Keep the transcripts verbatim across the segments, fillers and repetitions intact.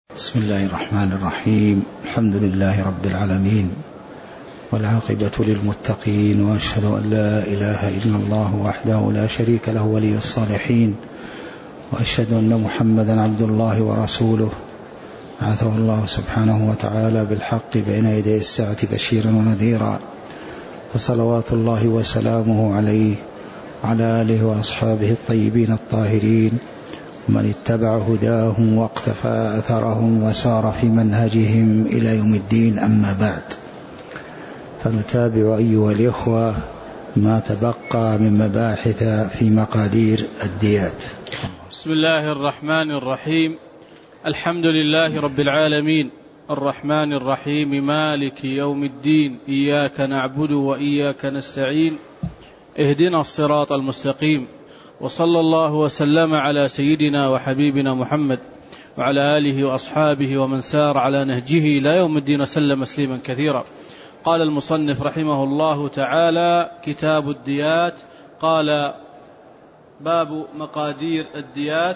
بسم الله الرحمن الرحيم. الحمد لله رب العالمين، والعاقبة للمتقين، وأشهد أن لا إله إلا الله وحده لا شريك له ولي الصالحين، وأشهد أن محمدا عبد الله ورسوله بعثه الله سبحانه وتعالى بالحق بين يدي الساعة بشيرا ونذيرا، فصلوات الله وسلامه عليه وعلى آله وأصحابه الطيبين الطاهرين، ومن اتبع هداهم واقتفى أثرهم وسار في منهجهم إلى يوم الدين. أما بعد، فنتابع أيها الإخوة ما تبقى من مباحث في مقادير الديات. بسم الله الرحمن الرحيم. الحمد لله رب العالمين، الرحمن الرحيم، مالك يوم الدين، إياك نعبد وإياك نستعين، اهدنا الصراط المستقيم، وصلى الله وسلم على سيدنا وحبيبنا محمد وعلى آله وأصحابه ومن سار على نهجه لا يوم الدين وسلم تسليما كثيرا. قال المصنف رحمه الله تعالى: كتاب الديات. قال: باب مقادير الديات.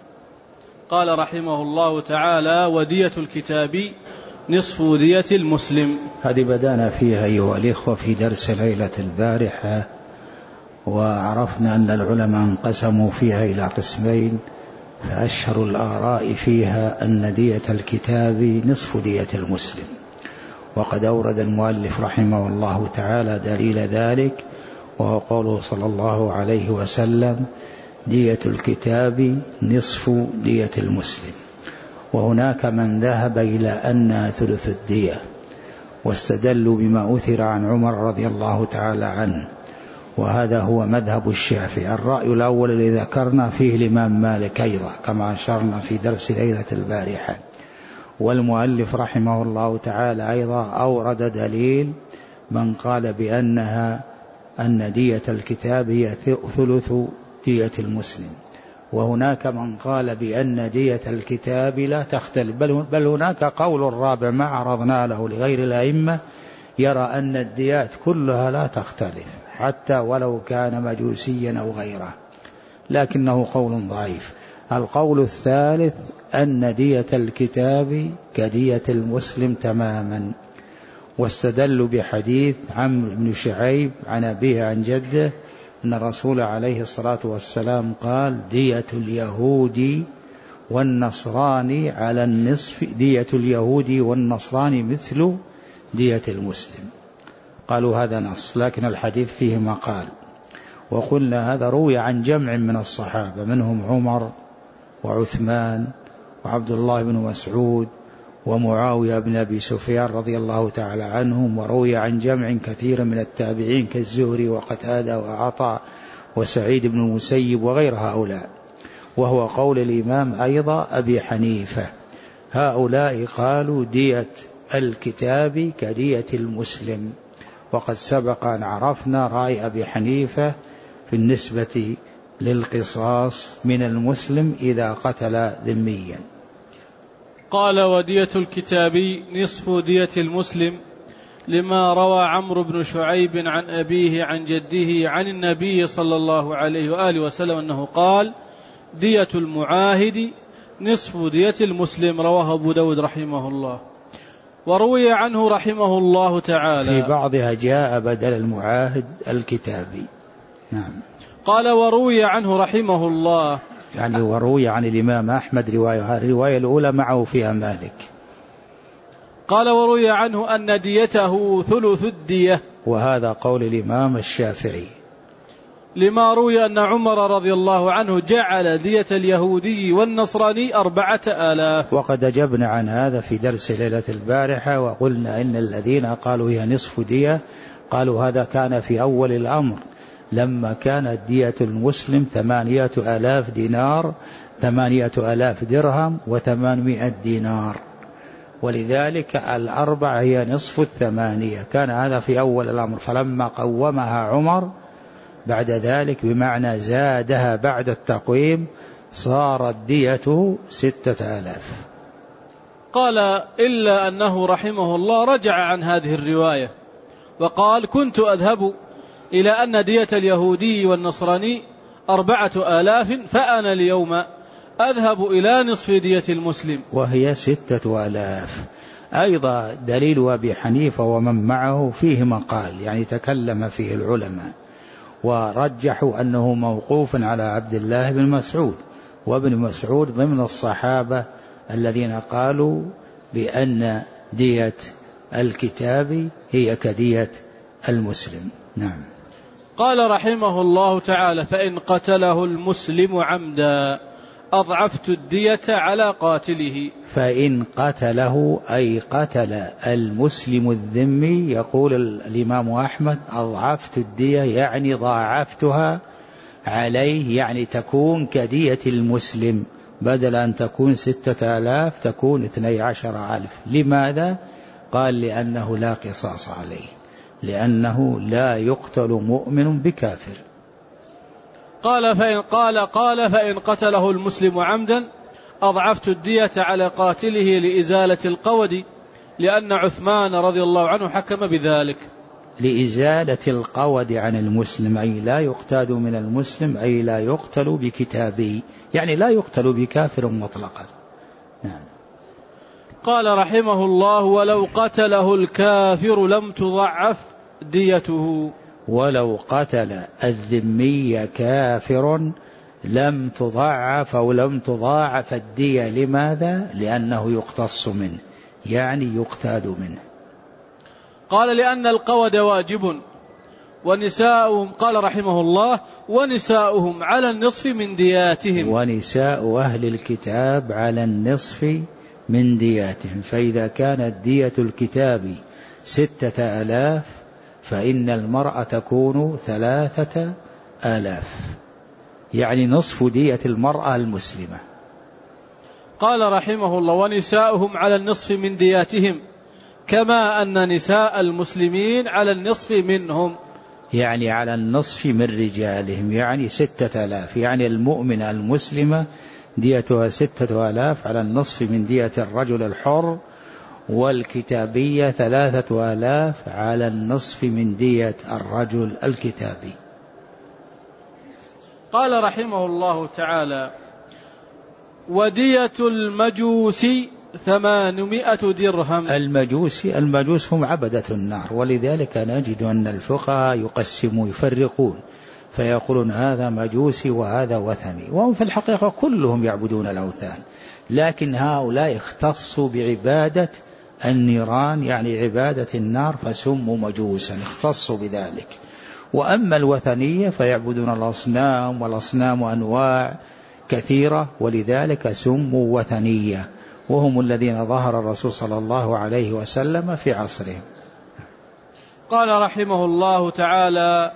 قال رحمه الله تعالى: ودية الكتاب نصف دية المسلم. هذه بدأنا فيها أيها الإخوة في درس ليلة البارحة، وعرفنا أن العلماء انقسموا فيها إلى قسمين، فأشهر الآراء فيها أن دية الكتاب نصف دية المسلم، وقد أورد المؤلف رحمه الله تعالى دليل ذلك، وهو قوله صلى الله عليه وسلم: دية الكتاب نصف دية المسلم. وهناك من ذهب إلى أنها ثلث الدية، واستدلوا بما أثر عن عمر رضي الله تعالى عنه، وهذا هو مذهب الشافعي. الرأي الأول الذي ذكرنا فيه الإمام مالك أيضا كما أشرنا في درس ليلة البارحة، والمؤلف رحمه الله تعالى أيضا أورد دليل من قال بأنها أن دية الكتاب هي ثلث دية المسلم، وهناك من قال بأن دية الكتاب لا تختلف، بل هناك قول رابع ما عرضنا له لغير الأئمة يرى أن الديات كلها لا تختلف حتى ولو كان مجوسيا أو غيره، لكنه قول ضعيف. القول الثالث أن دية الكتاب كدية المسلم تماما، واستدلوا بحديث عمرو بن شعيب عن أبيه عن جده أن الرسول عليه الصلاة والسلام قال: دية اليهود والنصراني على النصف، دية اليهود والنصراني مثل دية المسلم. قالوا هذا نص، لكن الحديث فيه مقال، وقلنا هذا روي عن جمع من الصحابة، منهم عمر وعثمان وعبد الله بن مسعود ومعاوية بن أبي سفيان رضي الله تعالى عنهم، وروي عن جمع كثير من التابعين كالزهري وقتادة وعطاء وسعيد بن المسيب وغير هؤلاء، وهو قول الإمام أيضا أبي حنيفة. هؤلاء قالوا دية الكتاب كدية المسلم، وقد سبق أن عرفنا رأي أبي حنيفة في النسبة للقصاص من المسلم إذا قتل ذميا. قال: ودية الكتاب نصف دية المسلم، لما روى عمرو بن شعيب عن أبيه عن جده عن النبي صلى الله عليه وآله وسلم أنه قال: دية المعاهد نصف دية المسلم. رواه أبو داود رحمه الله. وروي عنه رحمه الله تعالى في بعضها جاء بدل المعاهد الكتابي. نعم. قال: وروي عنه رحمه الله، يعني وروي عن الإمام أحمد رواية، الرواية الأولى معه فيها مالك. قال: وروي عنه أن ديته ثلث الدية، وهذا قول الإمام الشافعي، لما روي أن عمر رضي الله عنه جعل دية اليهودي والنصراني أربعة آلاف. وقد أجبنا عن هذا في درس ليلة البارحة، وقلنا إن الذين قالوا هي نصف دية قالوا هذا كان في أول الأمر، لما كانت دية المسلم ثمانية آلاف دينار، ثمانية آلاف درهم وثمانمائة دينار، ولذلك الأربع هي نصف الثمانية. كان هذا في أول الأمر، فلما قومها عمر بعد ذلك بمعنى زادها بعد التقويم صارت ديته ستة آلاف. قال: إلا أنه رحمه الله رجع عن هذه الرواية وقال: كنت أذهب إلى أن دية اليهودي والنصراني أربعة آلاف، فأنا اليوم أذهب إلى نصف دية المسلم، وهي ستة آلاف. أيضا دليل أبي حنيفة ومن معه فيه مقال، يعني تكلم فيه العلماء ورجحوا أنه موقوف على عبد الله بن مسعود، وابن مسعود ضمن الصحابة الذين قالوا بأن دية الكتاب هي كدية المسلم. نعم. قال رحمه الله تعالى: فإن قتله المسلم عمدا أضعفت الدية على قاتله. فإن قتله أي قتل المسلم الذمي، يقول الإمام أحمد أضعفت الدية يعني ضاعفتها عليه، يعني تكون كدية المسلم، بدل أن تكون ستة آلاف تكون اثني عشر ألف. لماذا؟ قال لأنه لا قصاص عليه، لأنه لا يقتل مؤمن بكافر. قال فإن قال قال فإن قتله المسلم عمدا أضعفت الدية على قاتله لإزالة القود، لأن عثمان رضي الله عنه حكم بذلك. لإزالة القود عن المسلم أي لا يقتاد من المسلم، أي لا يقتل بكتابه، يعني لا يقتل بكافر مطلقا. نعم. قال رحمه الله: ولو قتله الكافر لم تضعف ديته. ولو قتل الذمي كافر لم تضعف أو لم تضاعف الدية. لماذا؟ لأنه يقتص منه، يعني يقتاد منه. قال: لأن القود واجب ونساؤهم، قال رحمه الله: ونساؤهم على النصف من دياتهم. ونساء أهل الكتاب على النصف من دياتهم. فإذا كانت دية الكتاب ستة آلاف فإن المرأة تكون ثلاثة آلاف، يعني نصف دية المرأة المسلمة. قال رحمه الله: ونساؤهم على النصف من دياتهم كما أن نساء المسلمين على النصف منهم، يعني على النصف من رجالهم، يعني ستة آلاف، يعني المؤمنة المسلمة ديتها ستة آلاف على النصف من دية الرجل الحر، والكتابية ثلاثة آلاف على النصف من دية الرجل الكتابي. قال رحمه الله تعالى: ودية المجوس ثمانمائة درهم. المجوس المجوس هم عبدة النار، ولذلك نجد أن الفقهاء يقسموا يفرقون فيقولون هذا مجوسي وهذا وثني، وهم في الحقيقة كلهم يعبدون الأوثان، لكن هؤلاء اختصوا بعبادة النيران، يعني عبادة النار، فسموا مجوسا، اختصوا بذلك. وأما الوثنية فيعبدون الأصنام، والأصنام أنواع كثيرة، ولذلك سموا وثنية، وهم الذين ظهر الرسول صلى الله عليه وسلم في عصرهم. قال رحمه الله تعالى: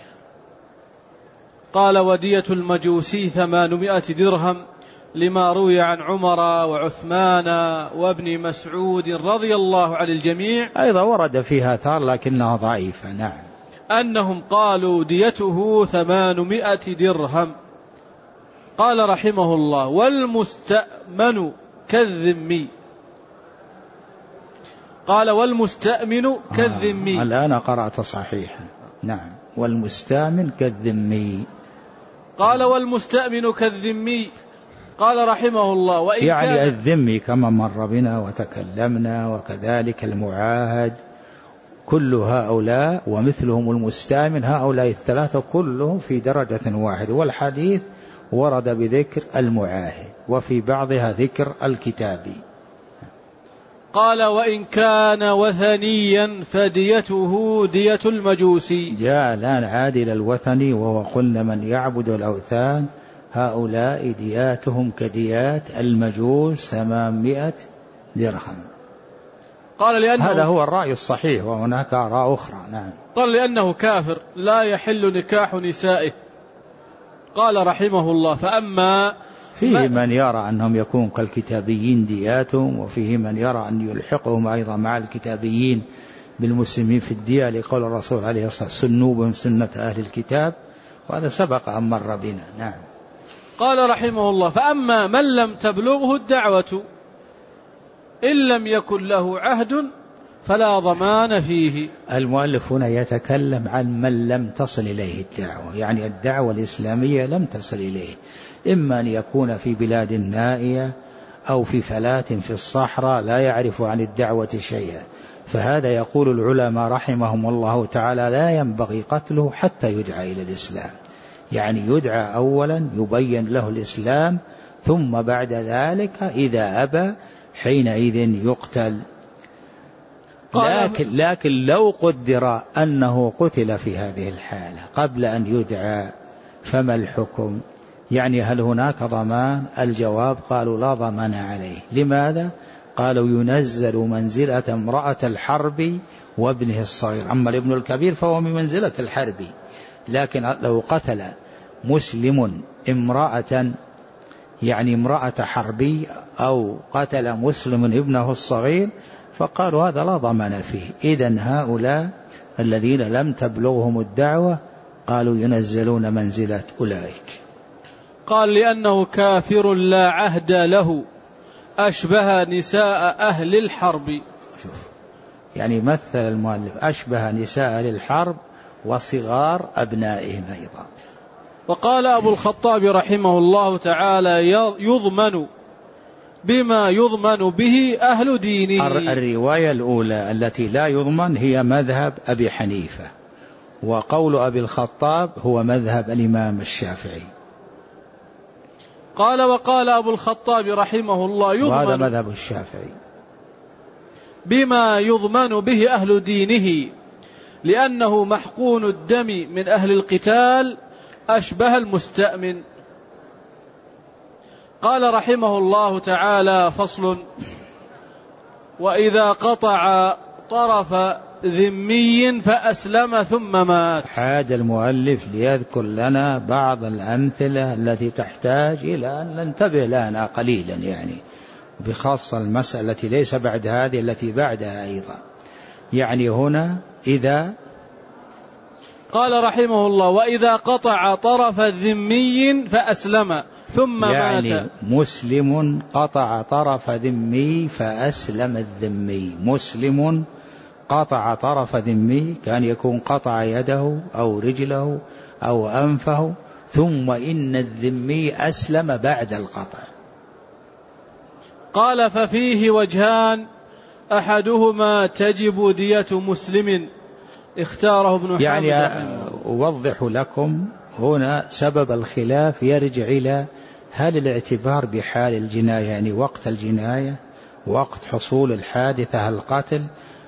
قال: ودية المجوسي ثمانمائة درهم، لما روي عن عمر وعثمان وابن مسعود رضي الله عن الجميع. أيضا ورد فيها آثار لكنها ضعيفة. نعم. أنهم قالوا ديته ثمانمائة درهم. قال رحمه الله: والمستأمن كالذمي. قال: والمستأمن كالذمي. آه الآن قرأت صحيحا. نعم. والمستأمن كالذمي. قال: والمستأمن كالذمي. قال رحمه الله: وإن يعني كان الذمي كما مر بنا وتكلمنا، وكذلك المعاهد، كل هؤلاء ومثلهم المستأمن، هؤلاء الثلاثة كلهم في درجة واحدة، والحديث ورد بذكر المعاهد وفي بعضها ذكر الكتابي. قال: وإن كان وثنيا فديته دية المجوسي. جاء الآن عادل الوثني، وهو قلنا من يعبد الأوثان، هؤلاء دياتهم كديات المجوس ثمانمائة درهم. قال: لأنه هذا هو الرأي الصحيح، وهناك آراء أخرى. نعم. قال: لأنه كافر لا يحل نكاح نسائه. قال رحمه الله: فأما فيه من يرى أنهم يكون كالكتابيين دياتهم، وفيه من يرى أن يلحقهم أيضا مع الكتابيين بالمسلمين في الدية، لقول الرسول عليه الصلاة والسلام: سنوا بهم سنة أهل الكتاب، وهذا سبق أن مر بنا. نعم. قال رحمه الله: فأما من لم تبلغه الدعوة إن لم يكن له عهد فلا ضمان فيه. المؤلف هنا يتكلم عن من لم تصل إليه الدعوة، يعني الدعوة الإسلامية لم تصل إليه، إما أن يكون في بلاد نائية أو في فلاة في الصحراء لا يعرف عن الدعوة شيئا، فهذا يقول العلماء رحمهم الله تعالى لا ينبغي قتله حتى يدعى إلى الإسلام، يعني يدعى أولا يبين له الإسلام، ثم بعد ذلك إذا أبى حينئذ يقتل. لكن, لكن لو قدر أنه قتل في هذه الحالة قبل أن يدعى فما الحكم؟ يعني هل هناك ضمان؟ الجواب قالوا لا ضمان عليه. لماذا؟ قالوا ينزل منزلة امرأة الحرب وابنه الصغير، أما الابن الكبير فهو من منزلة الحرب، لكن لو قتل مسلم امرأة يعني امرأة حربي أو قتل مسلم ابنه الصغير فقالوا هذا لا ضمان فيه. إذن هؤلاء الذين لم تبلغهم الدعوة قالوا ينزلون منزلة أولئك. قال لأنه كافر لا عهد له أشبه نساء أهل الحرب. شوف يعني مثل المؤلف أشبه نساء أهل الحرب وصغار أبنائهم أيضا. وقال أبو الخطاب رحمه الله تعالى يضمن بما يضمن به أهل دينه. الرواية الأولى التي لا يضمن هي مذهب أبي حنيفة، وقول أبي الخطاب هو مذهب الإمام الشافعي. قال وقال أبو الخطاب رحمه الله يضمن، وهذا مذهب الشافعي، بما يضمن به أهل دينه لأنه محقون الدم من أهل القتال أشبه المستأمن. قال رحمه الله تعالى فصل: وإذا قطع طرف ذمي فأسلم ثم مات. حاج المؤلف ليذكر لنا بعض الأمثلة التي تحتاج إلى أن ننتبه لها قليلا، يعني بخاصة المسألة التي ليس بعد هذه التي بعدها أيضا. يعني هنا إذا قال رحمه الله: وإذا قطع طرف ذمي فأسلم ثم يعني مات. مسلم قطع طرف ذمي فأسلم الذمي، مسلم قطع طرف ذمي، كان يكون قطع يده أو رجله أو أنفه، ثم إن الذمي أسلم بعد القطع. قال: ففيه وجهان، أحدهما تجب دية مسلم اختاره ابن حامد. يعني أوضح لكم هنا سبب الخلاف يرجع إلى هل الاعتبار بحال الجناية يعني وقت الجناية وقت حصول الحادثة القتل،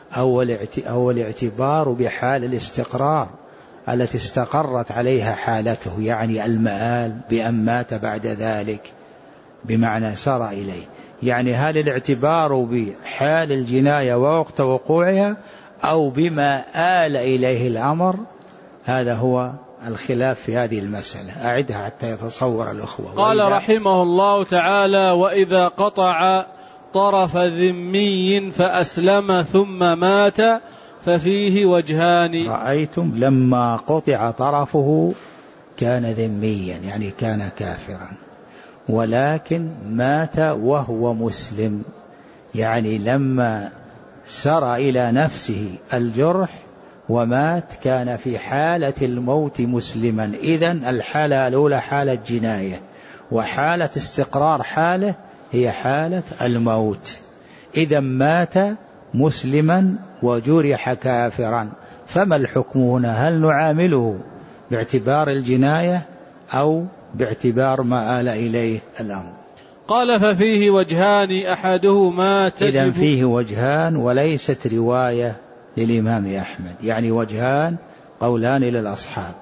أو الاعتبار بحال الاستقرار التي استقرت عليها حالته، يعني المآل بأن مات بعد ذلك بمعنى سار إليه. يعني هل الاعتبار بحال الجناية ووقت وقوعها أو بما آل إليه الأمر؟ هذا هو الخلاف في هذه المسألة، أعدها حتى يتصور الأخوة. قال رحمه الله تعالى: وإذا قطع طرف ذمي فأسلم ثم مات ففيه وجهان. رأيتم لما قطع طرفه كان ذميا يعني كان كافرا، ولكن مات وهو مسلم، يعني لما سرى إلى نفسه الجرح ومات كان في حالة الموت مسلما. إذن الحالة الأولى حالة جناية، وحالة استقرار حاله هي حالة الموت. إذا مات مسلما وجرح كافرا، فما الحكم هنا؟ هل نعامله باعتبار الجناية أو باعتبار ما آل إليه الأمر؟ قال: ففيه وجهان، أحدهما تجب. إذن فيه وجهان وليست رواية للإمام أحمد، يعني وجهان قولان للأصحاب.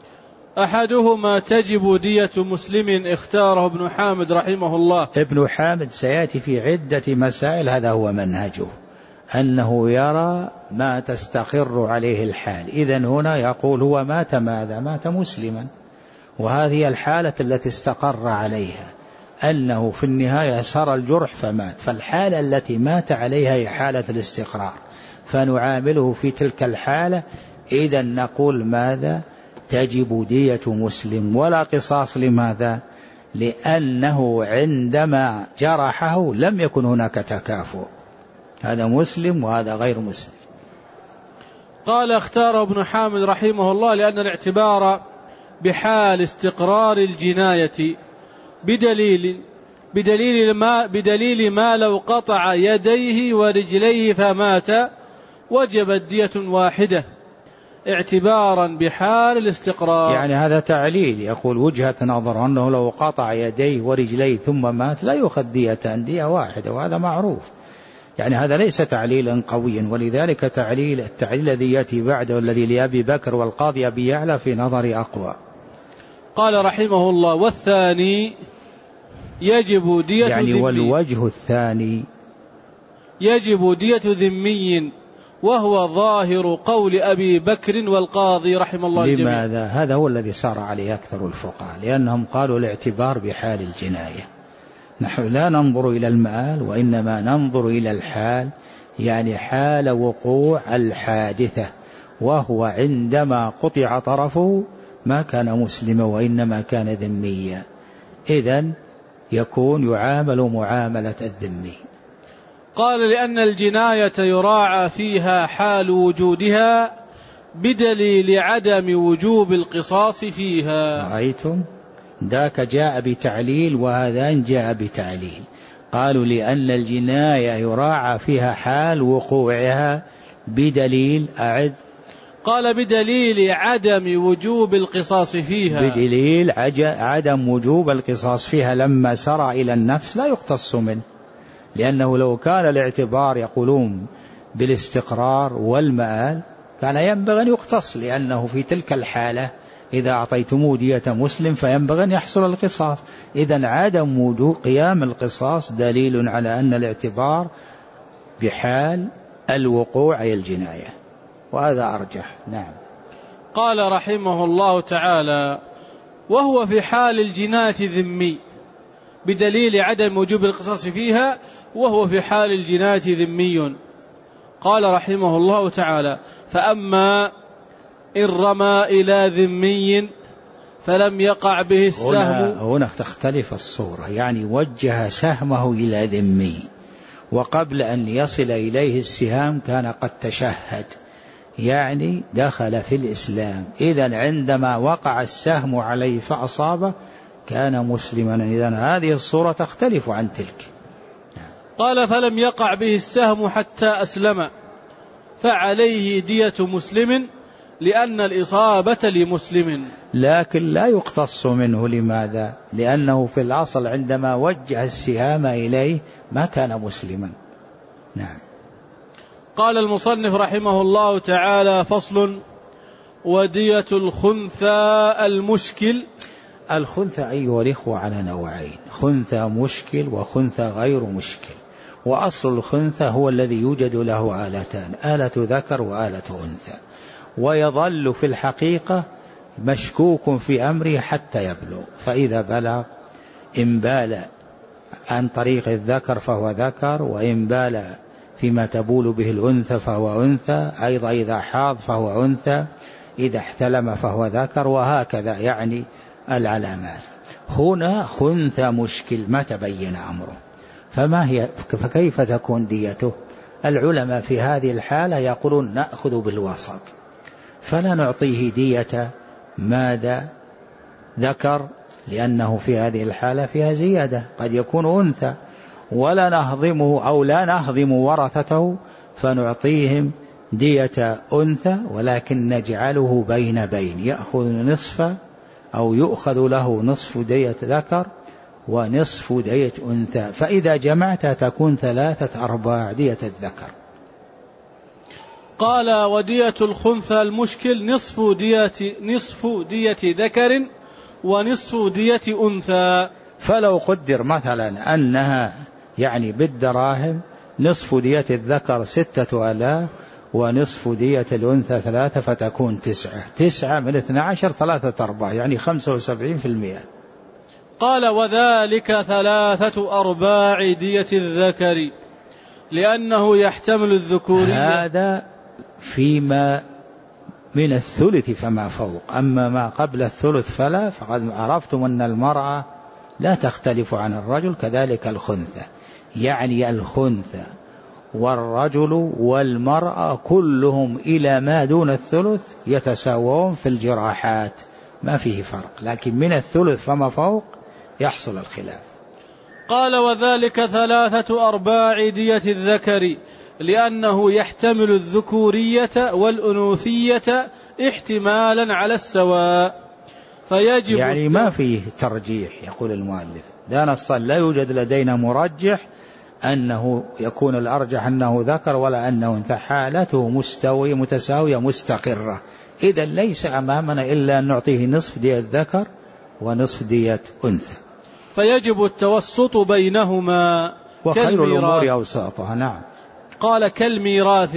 أحدهما تجب دية مسلم اختاره ابن حامد رحمه الله. ابن حامد سيأتي في عدة مسائل هذا هو منهجه، أنه يرى ما تستقر عليه الحال. إذن هنا يقول هو مات ماذا؟ مات مسلما، وهذه الحالة التي استقر عليها، أنه في النهاية سرى الجرح فمات، فالحالة التي مات عليها هي حالة الاستقرار، فنعامله في تلك الحالة. إذن نقول ماذا؟ تجب دية مسلم ولا قصاص. لماذا؟ لأنه عندما جرحه لم يكن هناك تكافؤ، هذا مسلم وهذا غير مسلم. قال: اختار ابن حامد رحمه الله لأن الاعتبار بحال استقرار الجناية بدليل بدليل ما, بدليل ما لو قطع يديه ورجليه فمات وجبت دية واحدة اعتبارا بحال الاستقرار. يعني هذا تعليل، يقول وجهة نظر أنه لو قطع يديه ورجليه ثم مات لا يؤخذ دية، دية واحدة، وهذا معروف. يعني هذا ليس تعليلا قويا، ولذلك تعليل التعليل الذي يأتي بعده الذي لأبي بكر والقاضي أبي يعلى في نظري أقوى. قال رحمه الله: والثاني يجب دية يعني ذمي. والوجه الثاني يجب دية ذمي، وهو ظاهر قول أبي بكر والقاضي رحمه الله الجميع. لماذا؟ هذا هو الذي صار عليه أكثر الفقهاء، لأنهم قالوا الاعتبار بحال الجناية. نحن لا ننظر إلى المآل وإنما ننظر إلى الحال، يعني حال وقوع الحادثة، وهو عندما قطع طرفه ما كان مسلما وإنما كان ذميا، إذن يكون يعامل معاملة الذمي. قال: لأن الجناية يراعى فيها حال وجودها بدليل عدم وجوب القصاص فيها. رأيتم؟ ذاك جاء بتعليل وهذان جاء بتعليل. قالوا لأن الجناية يراعى فيها حال وقوعها بدليل أعد قال بدليل عدم وجوب القصاص فيها. بدليل عدم وجوب القصاص فيها لما سرى إلى النفس لا يقتص منه، لأنه لو كان الاعتبار يقولون بالاستقرار والمآل كان ينبغي أن يقتص، لأنه في تلك الحالة إذا أعطيتموه دية مسلم فينبغي أن يحصل القصاص. إذن عدم وجوب قيام القصاص دليل على أن الاعتبار بحال الوقوع أي الجناية، وهذا أرجح. نعم. قال رحمه الله تعالى: وهو في حال الجناية ذمي بدليل عدم وجوب القصاص فيها، وهو في حال الجناية ذمي. قال رحمه الله تعالى: فأما إن رمى إلى ذمي فلم يقع به السهم. هنا, هنا تختلف الصورة، يعني وجه سهمه إلى ذمي وقبل أن يصل إليه السهام كان قد تشهد، يعني دخل في الإسلام. إذن عندما وقع السهم عليه فأصابه كان مسلما. إذن هذه الصورة تختلف عن تلك. قال: فلم يقع به السهم حتى أسلم فعليه دية مسلم لأن الإصابة لمسلم. لكن لا يقتص منه. لماذا؟ لأنه في الأصل عندما وجه السهام إليه ما كان مسلما. نعم. قال المصنف رحمه الله تعالى: فصل: ودية الخنثى المشكل. الخنثى أيها الإخوة على نوعين: خنثى مشكل وخنثى غير مشكل. وأصل الخنثى هو الذي يوجد له آلتان، آلة ذكر وآلة أنثى، ويظل في الحقيقة مشكوك في أمره حتى يبلغ، فإذا بلغ إن بال عن طريق الذكر فهو ذكر، وإن بال فيما تبول به الأنثى فهو أنثى، أيضا إذا حاض فهو أنثى، إذا احتلم فهو ذكر، وهكذا يعني العلامات. هنا خنثى مشكل ما تبين أمره، فما هي فكيف تكون ديته؟ العلماء في هذه الحالة يقولون نأخذ بالوسط، فلا نعطيه دية ماذا ذكر، لأنه في هذه الحالة فيها زيادة، قد يكون أنثى، ولا نهضمه أو لا نهضم ورثته فنعطيهم دية أنثى، ولكن نجعله بين بين، يأخذ نصف أو يؤخذ له نصف دية ذكر ونصف دية أنثى، فإذا جمعت تكون ثلاثة أرباع دية الذكر. قال: ودية الخنثى المشكل نصف دية نصف دية ذكر ونصف دية أنثى. فلو قدر مثلا أنها يعني بالدراهم نصف دية الذكر ستة آلاف ونصف دية الأنثى ثلاثة، فتكون تسعة تسعة من اثنى عشر ثلاثة أرباع، يعني خمسة وسبعين في المئة. قال: وذلك ثلاثة أرباع دية الذكر لأنه يحتمل الذكورية. هذا فيما من الثلث فما فوق، أما ما قبل الثلث فلا، فقد عرفتم أن المرأة لا تختلف عن الرجل، كذلك الخنثى، يعني الخنثى والرجل والمرأة كلهم إلى ما دون الثلث يتساوون في الجراحات، ما فيه فرق، لكن من الثلث فما فوق يحصل الخلاف. قال وذلك ثلاثة أرباع دية الذكر لأنه يحتمل الذكورية والأنوثية احتمالا على السواء فيجب يعني ما فيه ترجيح. يقول المؤلف لا نصا لا يوجد لدينا مرجح أنه يكون الأرجح أنه ذكر ولا أنه أنثى، حالته مستوية متساوية مستقرة. إذا ليس أمامنا إلا أن نعطيه نصف دية ذكر ونصف دية أنثى، فيجب التوسط بينهما وخير الأمور أوساطها. نعم. قال كالميراث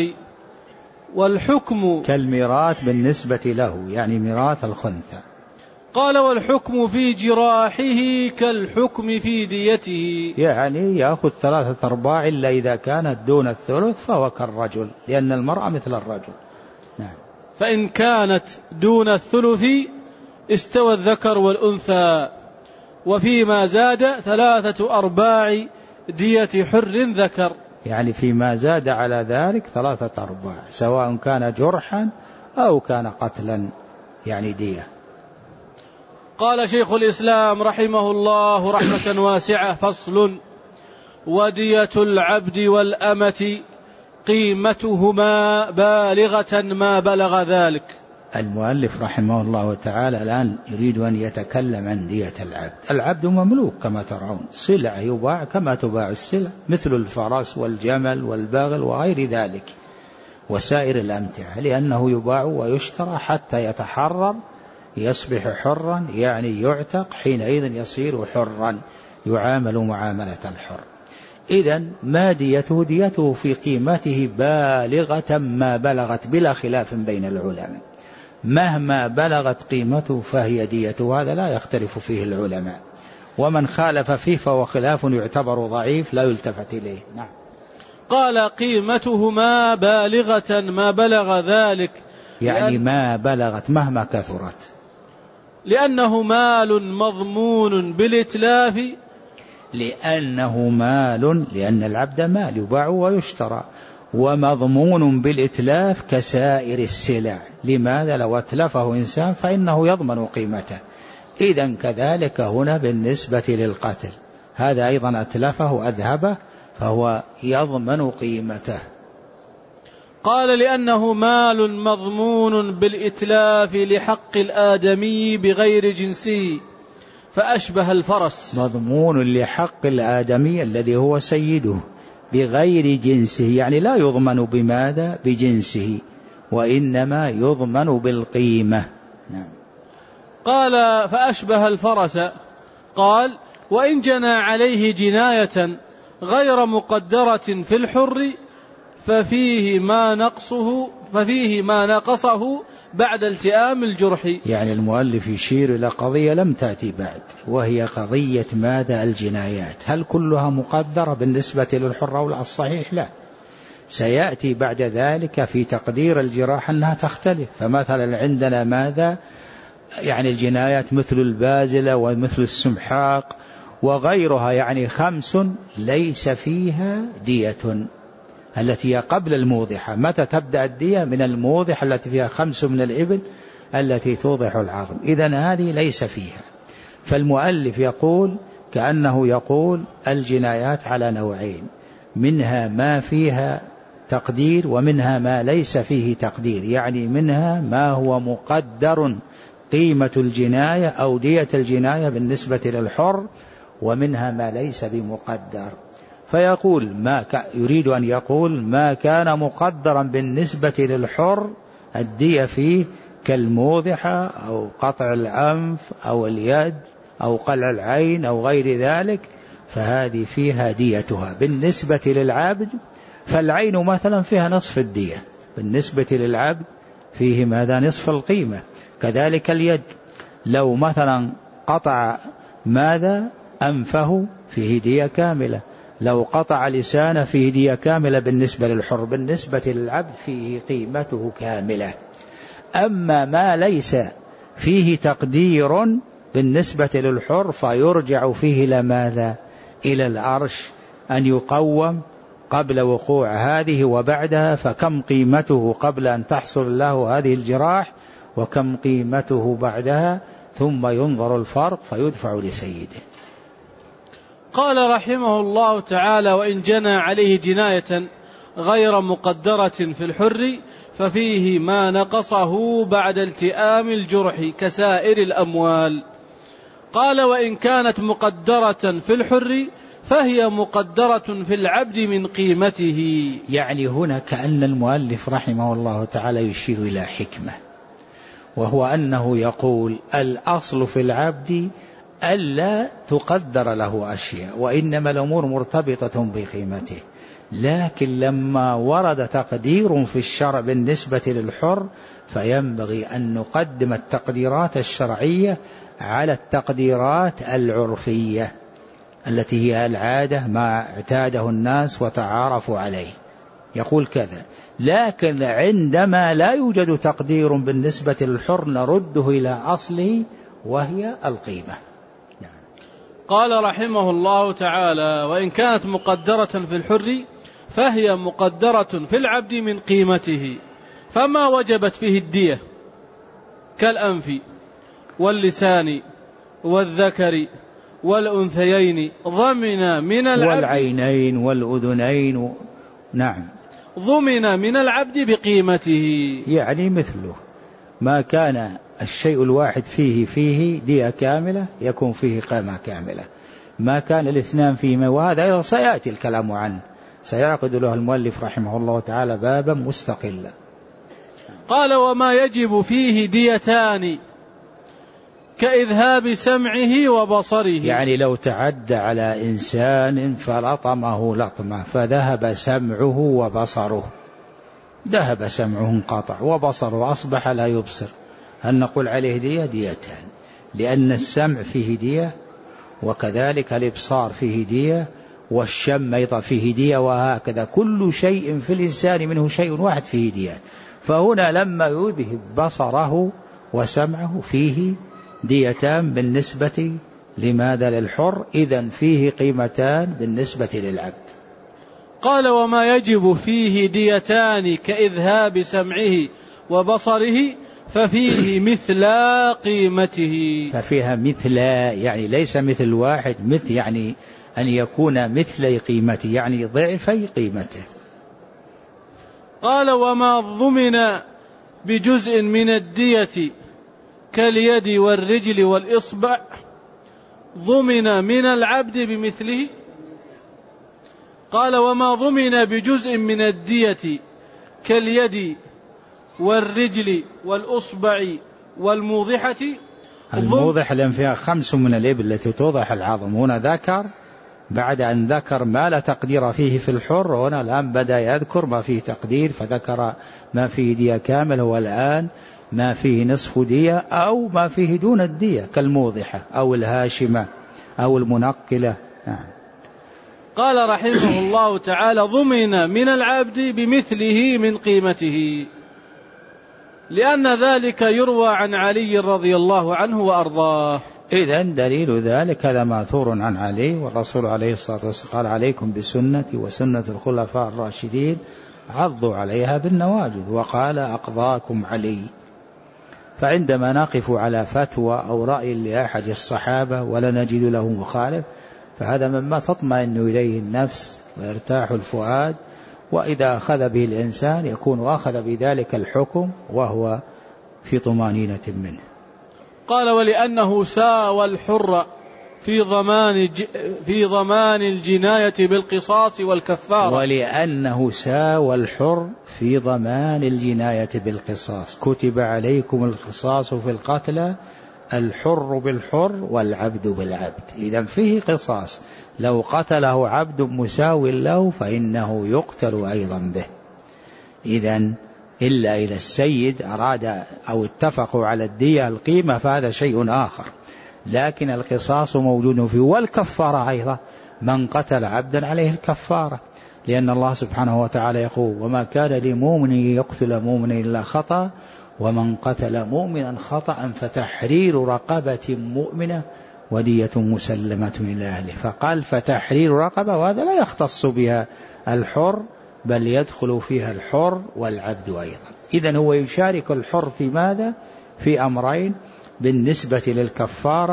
والحكم كالميراث بالنسبة له يعني ميراث الخنثى. قال والحكم في جراحه كالحكم في ديته، يعني يأخذ ثلاثة أرباع إلا إذا كانت دون الثلث فهو كالرجل لأن المرأة مثل الرجل. نعم. فإن كانت دون الثلث استوى الذكر والأنثى، وفيما زاد ثلاثة أرباع دية حر ذكر، يعني فيما زاد على ذلك ثلاثة أرباع سواء كان جرحا أو كان قتلا يعني دية. قال شيخ الإسلام رحمه الله رحمة واسعة: فصل: ودية العبد والأمة قيمتهما بالغة ما بلغ ذلك. المؤلف رحمه الله تعالى الآن يريد أن يتكلم عن دية العبد. العبد مملوك كما ترون، سلع يباع كما تباع السلع، مثل الفرس والجمل والبغل وغير ذلك وسائر الأمتعة، لأنه يباع ويشترى حتى يتحرر يصبح حرا، يعني يعتق، حينئذ يصير حرا يعامل معاملة الحر. إذن ما ديته؟ ديته في قيمته بالغة ما بلغت بلا خلاف بين العلماء، مهما بلغت قيمته فهي ديته، هذا لا يختلف فيه العلماء، ومن خالف فيه فهو خلاف يعتبر ضعيف لا يلتفت إليه. نعم. قال قيمتهما بالغة ما بلغ ذلك، يعني ما بلغت مهما كثرت، لأنه مال مضمون بالإتلاف، لأنه مال، لأن العبد مال يباع ويشترى، ومضمون بالإتلاف كسائر السلع. لماذا؟ لو أتلفه إنسان فإنه يضمن قيمته. إذن كذلك هنا بالنسبة للقتل، هذا أيضا أتلفه أذهبه فهو يضمن قيمته. قال لأنه مال مضمون بالإتلاف لحق الآدمي بغير جنسه فأشبه الفرس. مضمون لحق الآدمي الذي هو سيده بغير جنسه، يعني لا يضمن بماذا؟ بجنسه، وإنما يضمن بالقيمة. نعم. قال فأشبه الفرس. قال وإن جنى عليه جناية غير مقدرة في الحر ففيه ما نقصه ففيه ما نقصه بعد التئام الجرح. يعني المؤلف يشير إلى قضية لم تأتي بعد، وهي قضية ماذا؟ الجنايات. هل كلها مقدرة بالنسبة للحر أو لا؟ الصحيح لا، سيأتي بعد ذلك في تقدير الجراح أنها تختلف. فمثلا عندنا ماذا؟ يعني الجنايات مثل البازلة ومثل السمحاق وغيرها، يعني خمس ليس فيها دية، التي هي قبل الموضحة. متى تبدأ الدية؟ من الموضحة التي فيها خمس من الإبل التي توضح العظم. إذن هذه ليس فيها. فالمؤلف يقول كأنه يقول الجنايات على نوعين، منها ما فيها تقدير ومنها ما ليس فيه تقدير، يعني منها ما هو مقدر قيمة الجناية أو دية الجناية بالنسبة للحر، ومنها ما ليس بمقدر. فيقول ما ك... يريد أن يقول ما كان مقدرا بالنسبة للحر الدية فيه كالموضحة أو قطع الأنف أو اليد أو قلع العين أو غير ذلك، فهذه فيها ديتها. بالنسبة للعبد فالعين مثلا فيها نصف الدية، بالنسبة للعبد فيه ماذا؟ نصف القيمة. كذلك اليد، لو مثلا قطع ماذا؟ أنفه فيه دية كاملة، لو قطع لسانه فيه دية كاملة بالنسبة للحر. بالنسبة للعبد فيه قيمته كاملة. أما ما ليس فيه تقدير بالنسبة للحر فيرجع فيه إلى ماذا؟ إلى العرش أن يقوم قبل وقوع هذه وبعدها، فكم قيمته قبل أن تحصل له هذه الجراح وكم قيمته بعدها، ثم ينظر الفرق فيدفع لسيده. قال رحمه الله تعالى: وإن جنى عليه جناية غير مقدرة في الحر ففيه ما نقصه بعد التئام الجرح كسائر الأموال. قال: وإن كانت مقدرة في الحر فهي مقدرة في العبد من قيمته. يعني هنا كأن المؤلف رحمه الله تعالى يشير إلى حكمة، وهو أنه يقول الأصل في العبد ألا تقدر له أشياء، وإنما الأمور مرتبطة بقيمته. لكن لما ورد تقدير في الشرع بالنسبة للحر فينبغي أن نقدم التقديرات الشرعية على التقديرات العرفية التي هي العادة، ما اعتاده الناس وتعارفوا عليه. يقول كذا: لكن عندما لا يوجد تقدير بالنسبة للحر نرده إلى أصله وهي القيمة. قال رحمه الله تعالى: وإن كانت مقدرة في الحر فهي مقدرة في العبد من قيمته، فما وجبت فيه الدية كالأنف واللسان والذكر والأنثيين ضمن من العبد والعينين والأذنين. نعم، ضمن من العبد بقيمته. يعني مثله ما كان الشيء الواحد فيه فيه دية كاملة يكون فيه قيمة كاملة، ما كان الاثنان فيه، وهذا سيأتي الكلام عنه، سيعقد له المؤلف رحمه الله تعالى بابا مستقلا. قال: وما يجب فيه ديتان كإذهاب سمعه وبصره. يعني لو تعدى على إنسان فلطمه لطمة فذهب سمعه وبصره، ذهب سمعه انقطع وبصره أصبح لا يبصر، هل نقول عليه دية؟ ديتان، لأن السمع فيه دية، وكذلك الإبصار فيه دية، والشم أيضا فيه دية، وهكذا كل شيء في الإنسان منه شيء واحد فيه دية. فهنا لما يذهب بصره وسمعه فيه ديتان بالنسبة لماذا؟ للحر، إذن فيه قيمتان بالنسبة للعبد. قال: وما يجب فيه ديتان كإذهاب سمعه وبصره ففيه مثل قيمته. ففيها مثل، يعني ليس مثل واحد، مثل يعني أن يكون مثل قيمته، يعني ضعفي قيمته. قال: وما ضمن بجزء من الدية كاليد والرجل والإصبع ضمن من العبد بمثله. قال: وما ضمن بجزء من الدية كاليد والرجل والأصبع والموضحة. الموضح لأن فيها خمس من الإبل التي توضح العظم، هنا ذكر بعد أن ذكر ما لا تقدير فيه في الحر، هنا الآن بدأ يذكر ما فيه تقدير، فذكر ما فيه دية كامل، والآن ما فيه نصف دية أو ما فيه دون الدية كالموضحة أو الهاشمة أو المنقلة. نعم. قال رحمه الله تعالى: ضمن من العبد بمثله من قيمته، لأن ذلك يروى عن علي رضي الله عنه وأرضاه. إذن دليل ذلك هذا ماثور عن علي، والرسول عليه الصلاة والسلام قال: عليكم بسنتي وسنة الخلفاء الراشدين عضوا عليها بالنواجذ، وقال: أقضاكم علي. فعندما نقف على فتوى أو رأي لأحد الصحابة ولا نجد له مخالف، فهذا مما تطمئن إليه النفس ويرتاح الفؤاد، وإذا أخذ به الإنسان يكون أخذ بذلك الحكم وهو في طمانينة منه. قال: ولأنه ساوى الحر في ضمان في ضمان الجناية بالقصاص والكفارة. ولأنه ساوى الحر في ضمان الجناية بالقصاص، كتب عليكم القصاص في القتلى، الحر بالحر والعبد بالعبد. إذن فيه قصاص، لو قتله عبد مساو له فإنه يقتل أيضا به. إذن إلا إذا السيد أراد أو اتفقوا على الدية القيمة فهذا شيء آخر، لكن القصاص موجود فيه. والكفارة أيضا، من قتل عبدا عليه الكفارة، لأن الله سبحانه وتعالى يقول: وما كان لمؤمن يقتل مؤمنا إلا خطأ، ومن قتل مؤمنا خطأ فتحرير رقبة مؤمنة ودية مسلمة إلى أهله. فقال فتحرير رقبة، وهذا لا يختص بها الحر بل يدخل فيها الحر والعبد أيضا. إذن هو يشارك الحر في ماذا؟ في أمرين بالنسبة للكفارة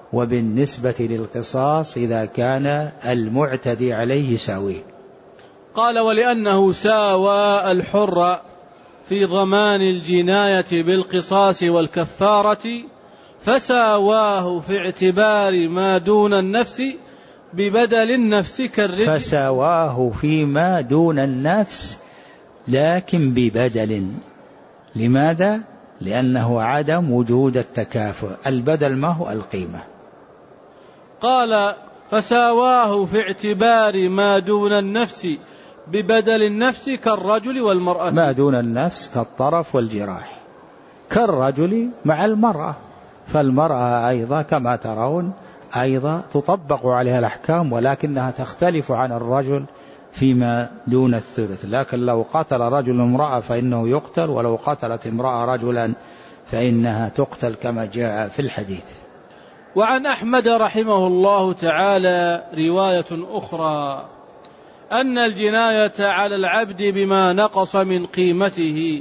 وبالنسبة للقصاص إذا كان المعتدي عليه ساويه. قال ولأنه ساوى الحر في ضمان الجناية بالقصاص والكفارة فساواه في اعتبار ما دون النفس ببدل النفس كالرجل. فساواه فيما دون النفس لكن ببدل. لماذا؟ لأنه عدم وجود التكافؤ. البدل ما هو؟ القيمة. قال فساواه في اعتبار ما دون النفس ببدل النفس كالرجل والمرأة. ما دون النفس كالطرف والجراح، كالرجل مع المرأة، فالمرأة أيضا كما ترون أيضا تطبق عليها الأحكام، ولكنها تختلف عن الرجل فيما دون الثلث. لكن لو قتل رجل امرأة فإنه يقتل، ولو قتلت امرأة رجلا فإنها تقتل كما جاء في الحديث. وعن أحمد رحمه الله تعالى رواية أخرى أن الجناية على العبد بما نقص من قيمته.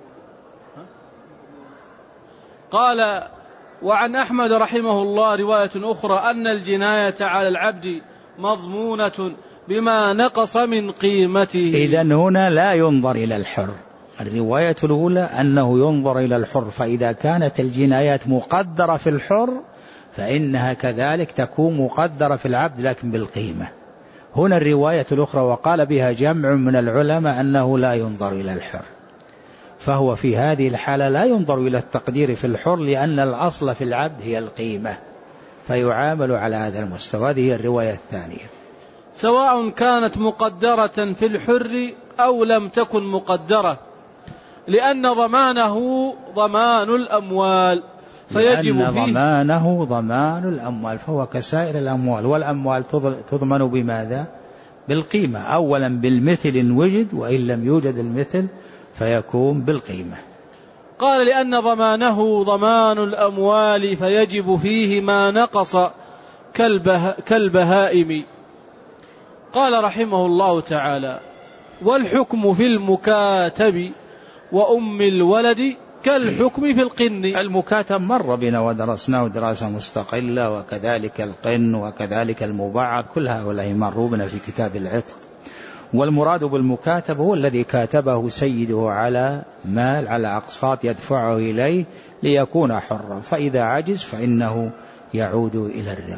قال وعن أحمد رحمه الله رواية أخرى أن الجناية على العبد مضمونة بما نقص من قيمته. إذن هنا لا ينظر إلى الحر. الرواية الأولى أنه ينظر إلى الحر، فإذا كانت الجنايات مقدرة في الحر فإنها كذلك تكون مقدرة في العبد لكن بالقيمة. هنا الرواية الأخرى وقال بها جمع من العلماء أنه لا ينظر إلى الحر، فهو في هذه الحالة لا ينظر إلى التقدير في الحر لأن الأصل في العبد هي القيمة، فيعامل على هذا المستوى. هذه هي الرواية الثانية. سواء كانت مقدرة في الحر أو لم تكن مقدرة، لأن ضمانه ضمان الأموال فيجب لأن فيه ضمانه ضمان الأموال، فهو كسائر الأموال، والأموال تضمن بماذا؟ بالقيمة. أولا بالمثل وجد، وإن لم يوجد المثل فيكون بالقيمة. قال لأن ضمانه ضمان الأموال فيجب فيه ما نقص كالبه كالبهائم. قال رحمه الله تعالى والحكم في المكاتب وأم الولد كالحكم في القن. المكاتب مر بنا ودرسناه دراسة مستقلة، وكذلك القن وكذلك المبعض، كل هؤلاء مروا بنا في كتاب العتق. والمراد بالمكاتب هو الذي كاتبه سيده على مال، على أقساط يدفعه إليه ليكون حرا، فإذا عجز فإنه يعود إلى الرق.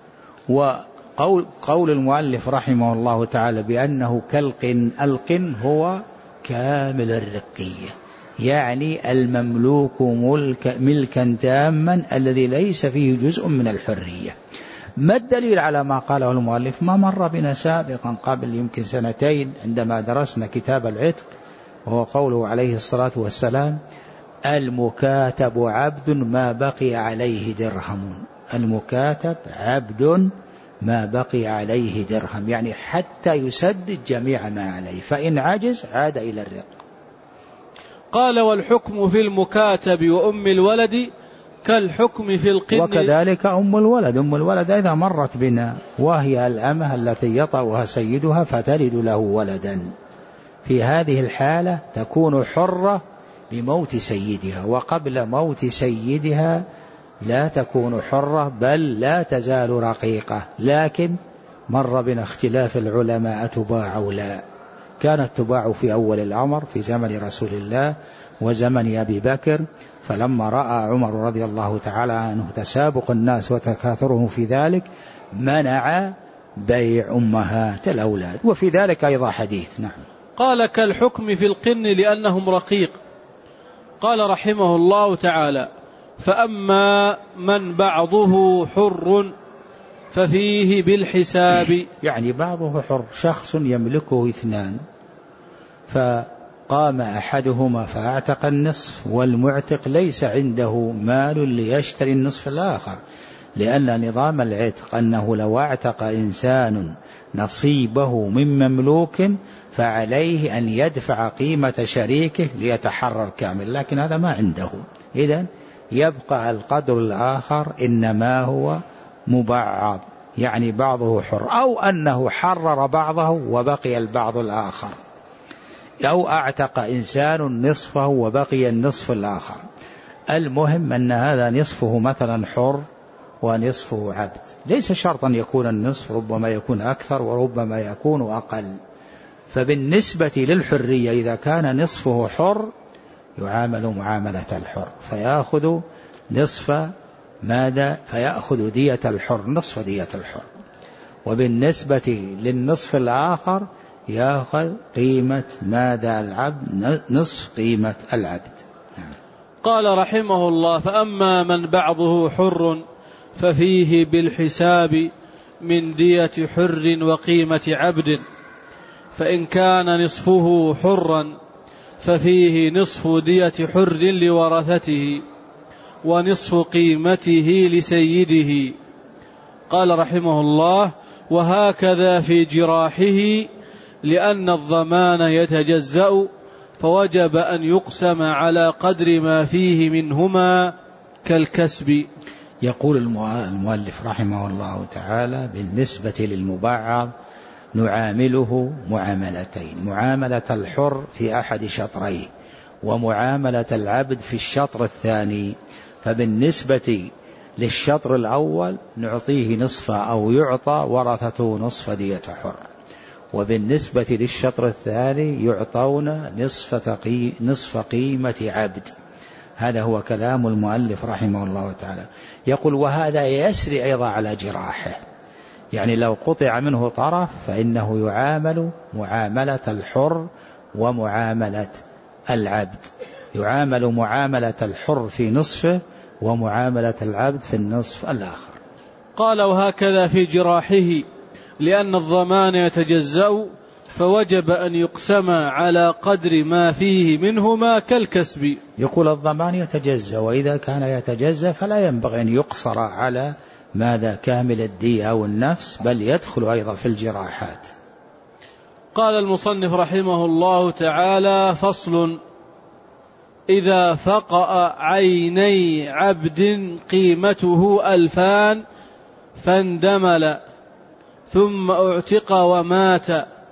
وقول قول المؤلف رحمه الله تعالى بأنه كالقن، القن هو كامل الرقية، يعني المملوك ملك ملكا تاما الذي ليس فيه جزء من الحرية. ما الدليل على ما قاله المؤلف؟ ما مر بنا سابقا قبل يمكن سنتين عندما درسنا كتاب العتق، وهو قوله عليه الصلاة والسلام المكاتب عبد ما بقي عليه درهم. المكاتب عبد ما بقي عليه درهم، يعني حتى يسدد جميع ما عليه، فإن عجز عاد إلى الرق. قال والحكم في المكاتب وأم الولد كالحكم في القن. وكذلك أم الولد، أم الولد إذا مرت بنا، وهي الأمة التي يطأها سيدها فتلد له ولدا. في هذه الحالة تكون حرة بموت سيدها، وقبل موت سيدها لا تكون حرة بل لا تزال رقيقة. لكن مر بنا اختلاف العلماء تباع أو لا. كانت تباع في أول الأمر في زمن رسول الله وزمن أبي بكر، فلما رأى عمر رضي الله تعالى عنه تسابق الناس وتكاثرهم في ذلك منع بيع أمهات الأولاد، وفي ذلك أيضا حديث. نعم. قال كالحكم في القن لأنهم رقيق. قال رحمه الله تعالى فأما من بعضه حر ففيه بالحساب. يعني بعضه حر، شخص يملكه اثنان، فقام أحدهما فأعتق النصف، والمعتق ليس عنده مال ليشتري النصف الآخر، لأن نظام العتق أنه لو اعتق إنسان نصيبه من مملوك فعليه أن يدفع قيمة شريكه ليتحرر كامل، لكن هذا ما عنده. إذن يبقى القدر الآخر إنما هو مبعض، يعني بعضه حر، أو أنه حرر بعضه وبقي البعض الآخر، أو اعتق إنسان نصفه وبقي النصف الآخر. المهم أن هذا نصفه مثلا حر ونصفه عبد. ليس شرطا يكون النصف، ربما يكون أكثر وربما يكون أقل. فبالنسبة للحرية إذا كان نصفه حر يعامل معاملة الحر فيأخذ نصف ماذا؟ فيأخذ دية الحر، نصف دية الحر. وبالنسبة للنصف الآخر يأخذ قيمة ماذا؟ العبد، نصف قيمة العبد. قال رحمه الله: فأما من بعضه حر ففيه بالحساب من دية حر وقيمة عبد، فإن كان نصفه حرا ففيه نصف دية حر لورثته ونصف قيمته لسيده. قال رحمه الله: وهكذا في جراحه، لأن الضمان يتجزأ فوجب أن يقسم على قدر ما فيه منهما كالكسب. يقول المؤلف رحمه الله تعالى: بالنسبة للمبعض نعامله معاملتين، معاملة الحر في أحد شطريه ومعاملة العبد في الشطر الثاني. فبالنسبة للشطر الأول نعطيه نصف أو يعطى ورثته نصف دية حر، وبالنسبة للشطر الثاني يعطون نصف, تقي نصف قيمة عبد. هذا هو كلام المؤلف رحمه الله تعالى. يقول: وهذا يسري أيضا على جراحه، يعني لو قطع منه طرف فإنه يعامل معاملة الحر ومعاملة العبد، يعامل معاملة الحر في نصفه ومعاملة العبد في النصف الآخر. قال: وهكذا في جراحه، لأن الضمان يتجزأ فوجب أن يقسم على قدر ما فيه منهما كالكسب. يقول الضمان يتجزأ، وإذا كان يتجزأ فلا ينبغي أن يقصر على ماذا؟ كامل الدية أو النفس، بل يدخل أيضا في الجراحات. قال المصنف رحمه الله تعالى: فصل: إذا فقأ عيني عبد قيمته ألفان فاندمل ثم اعتق ومات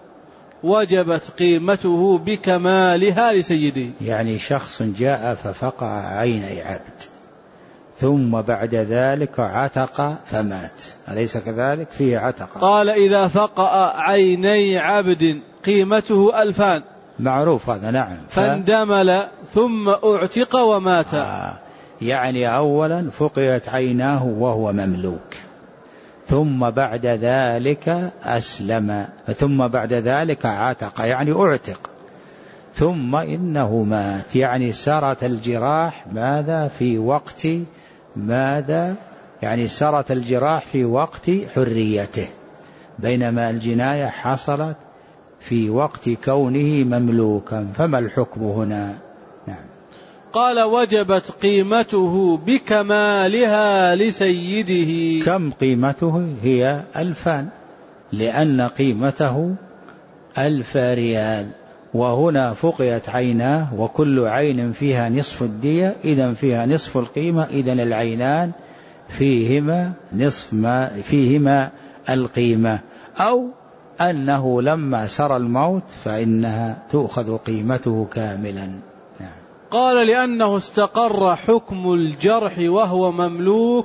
وجبت قيمته بكمالها لسيده. يعني شخص جاء ففقع عيني عبد ثم بعد ذلك عتق فمات، أليس كذلك؟ فيه عتق. قال: إذا فقأ عيني عبد قيمته ألفان، معروف هذا، نعم. فاندمل ثم اعتق ومات. آه يعني أولا فقئت عيناه وهو مملوك، ثم بعد ذلك أسلم، ثم بعد ذلك عتق يعني أعتق، ثم إنه مات، يعني سرت الجراح ماذا؟ في وقت ماذا؟ يعني سرت الجراح في وقت حريته، بينما الجناية حصلت في وقت كونه مملوكا. فما الحكم هنا؟ نعم. قال: وجبت قيمته بكمالها لسيده. كم قيمته؟ هي ألفان، لأن قيمته ألف ريال، وهنا فقئت عيناه وكل عين فيها نصف الدية، إذن فيها نصف القيمة، إذن العينان فيهما نصف ما فيهما القيمة. أو أنه لما سرى الموت فإنها تؤخذ قيمته كاملا. نعم. قال: لأنه استقر حكم الجرح وهو مملوك.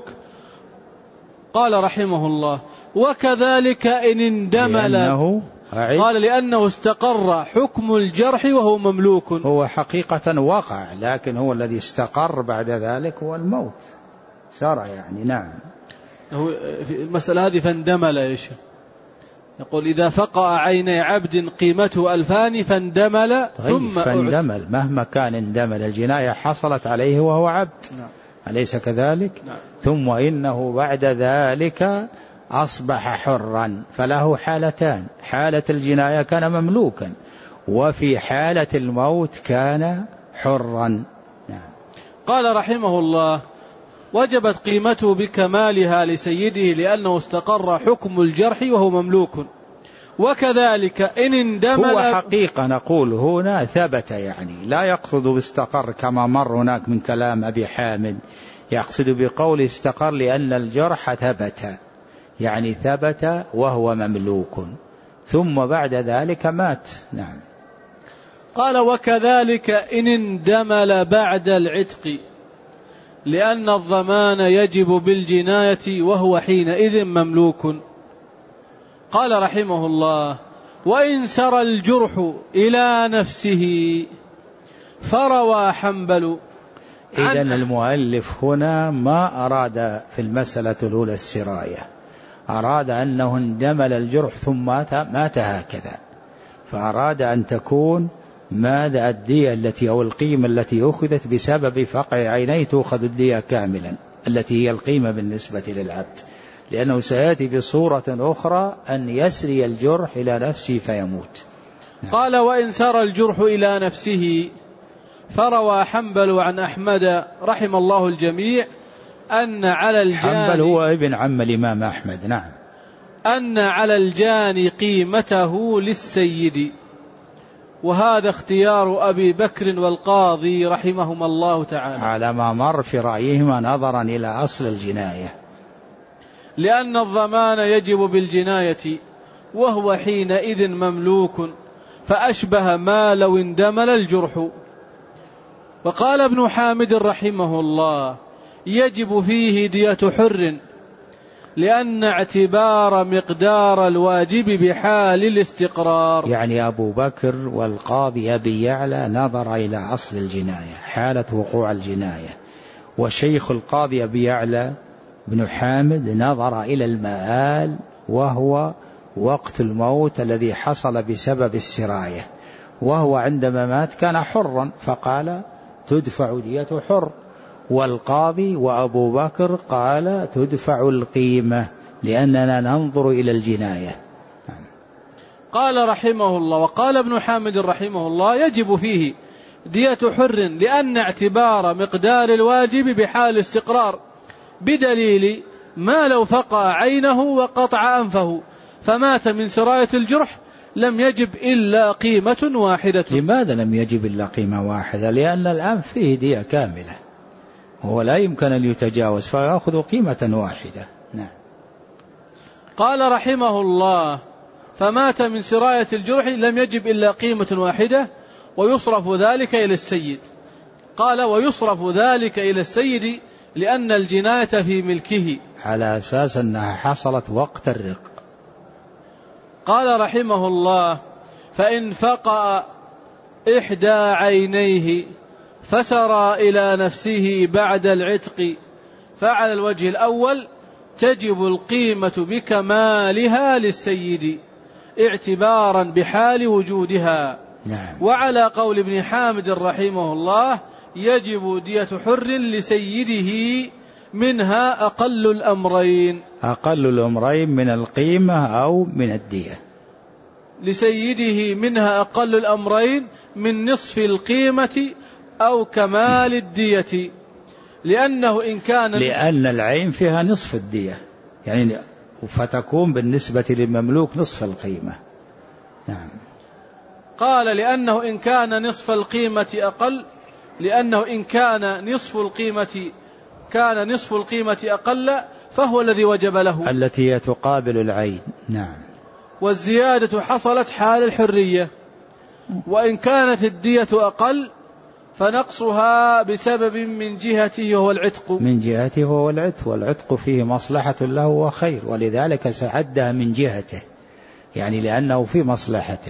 قال رحمه الله: وكذلك إن اندمل. لأنه قال: لأنه استقر حكم الجرح وهو مملوك. هو حقيقة وقع، لكن هو الذي استقر بعد ذلك هو الموت، سرى يعني. نعم. هو في المسألة هذه فاندمل إيش؟ يقول: إذا فقأ عيني عبد قيمته ألفان فاندمل ثم فاندمل مهما كان اندمل، الجناية حصلت عليه وهو عبد. نعم. أليس كذلك؟ نعم. ثم إنه بعد ذلك أصبح حرا، فله حالتان: حالة الجناية كان مملوكا، وفي حالة الموت كان حرا. نعم. قال رحمه الله: وجبت قيمته بكمالها لسيده لأنه استقر حكم الجرح وهو مملوك. وكذلك إن اندمل. هو حقيقة نقول هنا ثبت، يعني لا يقصد باستقر كما مر هناك من كلام أبي حامد، يقصد بقول استقر لأن الجرح ثبت، يعني ثبت وهو مملوك، ثم بعد ذلك مات. نعم. قال: وكذلك إن اندمل بعد العتق لأن الضمان يجب بالجناية وهو حينئذ مملوك. قال رحمه الله: وإن سرى الجرح إلى نفسه فروى حنبل. إذن المؤلف هنا ما أراد في المسألة الأولى السراية، أراد أنه اندمل الجرح ثم مات هكذا، فأراد أن تكون ماذا الدية التي أو القيمة التي أخذت بسبب فقع عينيه تأخذ الدية كاملا التي هي القيمة بالنسبة للعبد، لأنه سيأتي بصورة أخرى أن يسري الجرح إلى نفسه فيموت. قال: وإن سرى الجرح إلى نفسه فروى حنبل عن أحمد رحم الله الجميع أن على الجاني، حنبل هو ابن عم الإمام أحمد، نعم، أن على الجاني قيمته للسيد، وهذا اختيار أبي بكر والقاضي رحمهما الله تعالى على ما مر في رأيهما نظرا إلى أصل الجناية، لأن الضمان يجب بالجناية وهو حينئذ مملوك، فأشبه ما لو اندمل الجرح. وقال ابن حامد رحمه الله: يجب فيه دية حر، لأن اعتبار مقدار الواجب بحال الاستقرار. يعني أبو بكر والقاضي أبي يعلى نظر إلى أصل الجناية حالة وقوع الجناية، وشيخ القاضي أبي يعلى بن حامد نظر إلى المآل وهو وقت الموت الذي حصل بسبب السراية، وهو عندما مات كان حرا فقال تدفع دية حر، والقاضي وأبو بكر قال تدفع القيمة لأننا ننظر إلى الجناية. قال رحمه الله: وقال ابن حامد رحمه الله: يجب فيه دية حر، لأن اعتبار مقدار الواجب بحال استقرار، بدليل ما لو فقع عينه وقطع أنفه فمات من سراية الجرح لم يجب إلا قيمة واحدة. لماذا لم يجب إلا قيمة واحدة؟ لأن الآن فيه دية كاملة وهو لا يمكن أن يتجاوز فيأخذ قيمة واحدة. نعم. قال رحمه الله: فمات من سراية الجرح لم يجب إلا قيمة واحدة ويصرف ذلك إلى السيد. قال: ويصرف ذلك إلى السيد لأن الجناية في ملكه، على أساس أنها حصلت وقت الرق. قال رحمه الله: فإن فقأ إحدى عينيه فسرى إلى نفسه بعد العتق فعلى الوجه الأول تجب القيمة بكمالها للسيد اعتبارا بحال وجودها. نعم. وعلى قول ابن حامد رحمه الله يجب دية حر لسيده منها أقل الأمرين، أقل الأمرين من القيمة أو من الدية، لسيده منها أقل الأمرين من نصف القيمة أو كمال الدية، لأنه إن كان لأن العين فيها نصف الدية يعني فتكون بالنسبة للمملوك نصف القيمة. نعم. قال: لأنه إن كان نصف القيمة أقل لأنه إن كان نصف القيمة كان نصف القيمة أقل فهو الذي وجب له، التي تقابل العين. نعم. والزيادة حصلت حال الحرية. وإن كانت الدية أقل فنقصها بسبب من جهته هو العتق، من جهته هو العتق، والعتق فيه مصلحة له وخير، ولذلك سعدها من جهته يعني لأنه في مصلحته.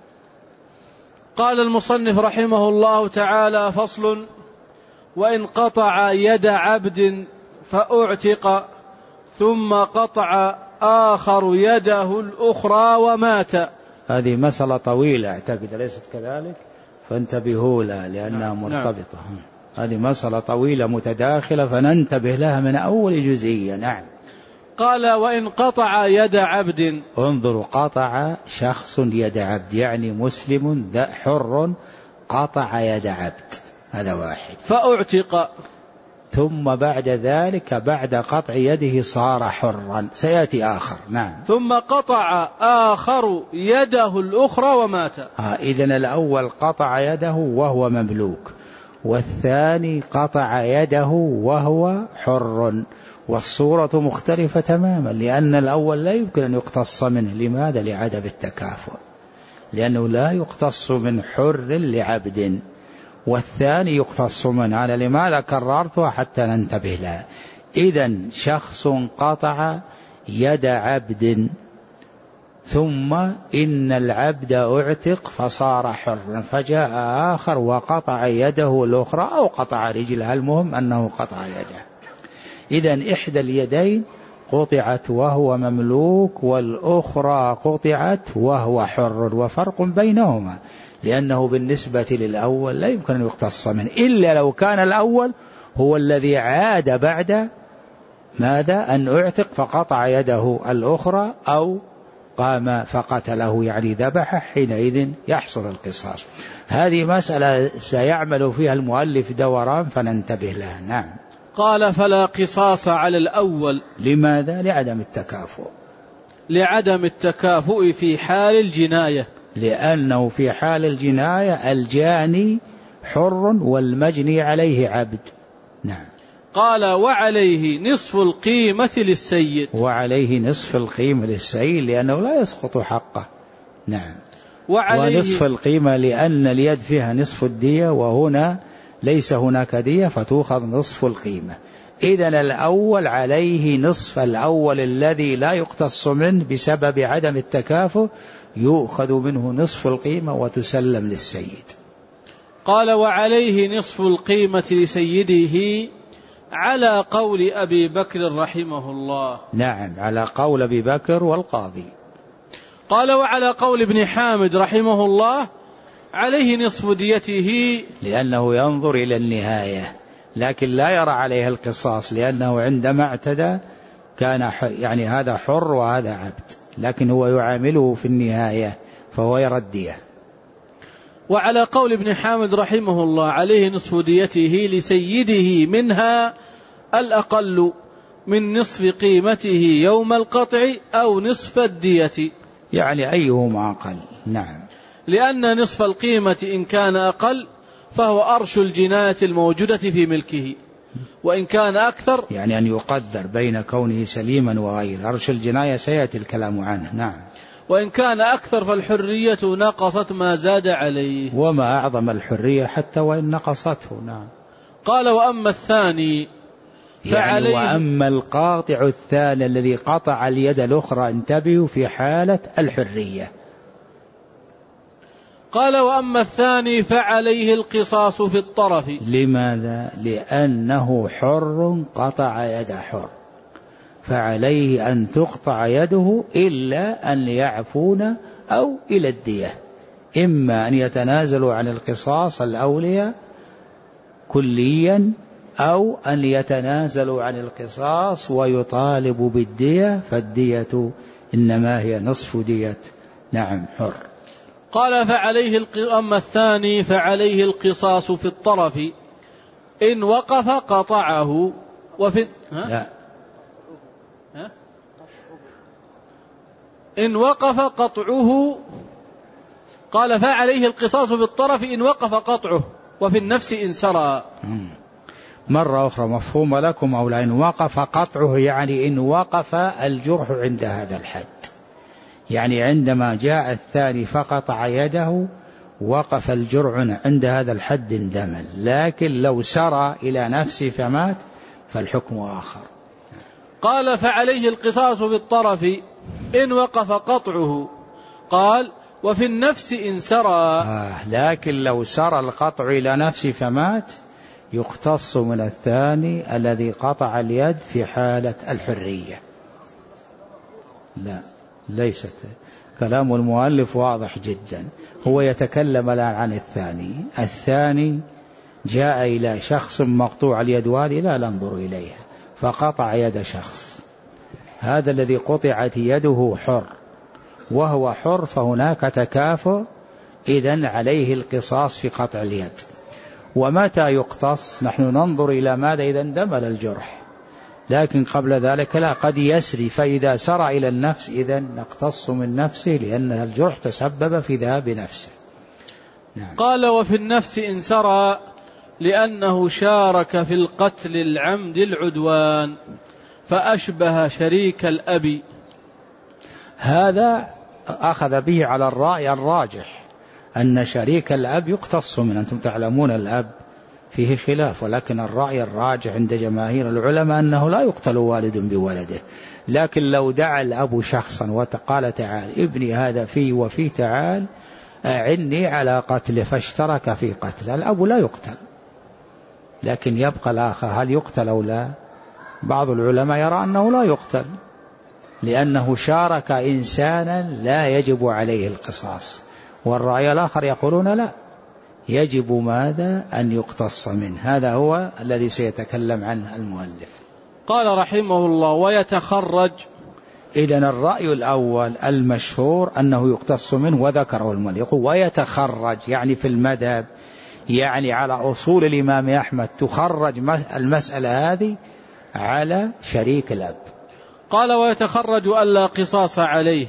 قال المصنف رحمه الله تعالى: فصل: وإن قطع يد عبد فأعتق ثم قطع آخر يده الأخرى ومات. هذه مسألة طويلة أعتقد، ليست كذلك؟ فانتبهوا لها لأنها مرتبطة. نعم. هذه مسألة طويلة متداخلة فننتبه لها من أول جزئية. نعم. قال: وإن قطع يد عبد، انظروا، قطع شخص يد عبد يعني مسلم ذا حر قطع يد عبد، هذا واحد، فأعتق، ثم بعد ذلك بعد قطع يده صار حرا، سيأتي آخر. نعم. ثم قطع آخر يده الأخرى ومات. آه إذن الأول قطع يده وهو مملوك، والثاني قطع يده وهو حر، والصورة مختلفة تماما، لأن الأول لا يمكن أن يقتص منه. لماذا؟ لعدم التكافؤ، لأنه لا يقتص من حر لعبد، والثاني يقتص منه. أنا لماذا كررتها؟ حتى ننتبه لها. إذن شخص قطع يد عبد ثم إن العبد اعتق فصار حرا، فجاء آخر وقطع يده الأخرى أو قطع رجلها، المهم أنه قطع يده. إذن إحدى اليدين قطعت وهو مملوك والأخرى قطعت وهو حر، وفرق بينهما، لأنه بالنسبة للأول لا يمكن أن يقتص منه إلا لو كان الأول هو الذي عاد بعد ماذا؟ أن اعتق فقطع يده الأخرى أو قام فقتله، يعني ذبحه، حينئذ يحصل القصاص. هذه مسألة سيعمل فيها المؤلف دوران فننتبه لها. نعم. قال: فلا قصاص على الأول. لماذا؟ لعدم التكافؤ. لعدم التكافؤ في حال الجناية، لأنه في حال الجناية الجاني حر والمجني عليه عبد. نعم. قال: وعليه نصف القيمة للسيد. وعليه نصف القيمة للسيد لأنه لا يسقط حقه. نعم. وعليه ونصف القيمة لأن اليد فيها نصف الدية وهنا ليس هناك دية فتأخذ نصف القيمة. إذن الأول عليه نصف، الأول الذي لا يقتص منه بسبب عدم التكافؤ يؤخذ منه نصف القيمة وتسلم للسيد. قال: وعليه نصف القيمة لسيده على قول أبي بكر رحمه الله. نعم، على قول أبي بكر والقاضي. قال: وعلى قول ابن حامد رحمه الله عليه نصف ديته، لأنه ينظر إلى النهاية لكن لا يرى عليها القصاص، لأنه عندما اعتدى كان يعني هذا حر وهذا عبد، لكن هو يعامله في النهاية فهو يرى الدية. وعلى قول ابن حامد رحمه الله عليه نصف ديته لسيده منها الأقل من نصف قيمته يوم القطع أو نصف الدية، يعني أيهما أقل. نعم. لأن نصف القيمة إن كان أقل فهو أرش الجناية الموجودة في ملكه، وإن كان أكثر يعني أن يقدر بين كونه سليما وغيره. أرش الجناية سيأتي الكلام عنه. نعم. وإن كان أكثر فالحرية نقصت ما زاد عليه. وما أعظم الحرية حتى وإن نقصته. نعم. قال: وأما الثاني فعليه، يعني وأما القاطع الثاني الذي قطع اليد الأخرى، انتبهوا، في حالة الحرية. قال: وأما الثاني فعليه القصاص في الطرف. لماذا؟ لأنه حر قطع يد حر، فعليه أن تقطع يده إلا أن يعفون أو إلى الدية، إما أن يتنازلوا عن القصاص الأولياء كليا أو أن يتنازلوا عن القصاص ويطالبوا بالدية، فالدية إنما هي نصف دية نعم حر. قال: فعليه أما الثاني فعليه القصاص في الطرف إن وقف قطعه وفي ها؟ لا. ها؟ إن وقف قطعه. قال: فعليه القصاص في الطرف إن وقف قطعه وفي النفس إن سرى. مرة أخرى مفهوم لكم أو لا؟ إن وقف قطعه يعني إن وقف الجرح عند هذا الحد، يعني عندما جاء الثاني فقطع يده وقف الجرح عند هذا الحد اندمل، لكن لو سرى إلى نفسه فمات فالحكم آخر. قال: فعليه القصاص بالطرف إن وقف قطعه. قال: وفي النفس إن سرى. آه لكن لو سرى القطع إلى نفسه فمات يقتص من الثاني الذي قطع اليد في حالة الحرية. لا، ليست. كلام المؤلف واضح جدا، هو يتكلم الآن عن الثاني. الثاني جاء إلى شخص مقطوع اليد، وهذه لا ننظر إليها، فقطع يد شخص، هذا الذي قطعت يده حر وهو حر، فهناك تكافؤ، إذن عليه القصاص في قطع اليد. ومتى يقتص؟ نحن ننظر إلى ماذا؟ إذا اندمل الجرح، لكن قبل ذلك لا، قد يسري، فإذا سرى إلى النفس إذن نقتص من نفسه لأن الجرح تسبب في ذهاب نفسه. نعم. قال: وفي النفس إن سرى لأنه شارك في القتل العمد العدوان فأشبه شريك الأب. هذا أخذ به على الرأي الراجح أن شريك الأب يقتص منه. أنتم تعلمون الأب فيه خلاف، ولكن الرأي الراجح عند جماهير العلماء أنه لا يقتل والد بولده. لكن لو دعا الأب شخصا وقال تعال ابني هذا فيه وفيه، تعال أعني على قتله، فاشترك في قتله، الأب لا يقتل، لكن يبقى الآخر هل يقتل أو لا؟ بعض العلماء يرى أنه لا يقتل، لأنه شارك إنسانا لا يجب عليه القصاص. والرأي الآخر يقولون لا، يجب ماذا؟ أن يقتص منه. هذا هو الذي سيتكلم عنه المؤلف. قال رحمه الله: ويتخرج. إذن الرأي الأول المشهور أنه يقتص منه، وذكره المؤلف. يقول ويتخرج يعني في المذهب، يعني على أصول الإمام أحمد تخرج المسألة هذه على شريك الأب. قال: ويتخرج ألا قصاص عليه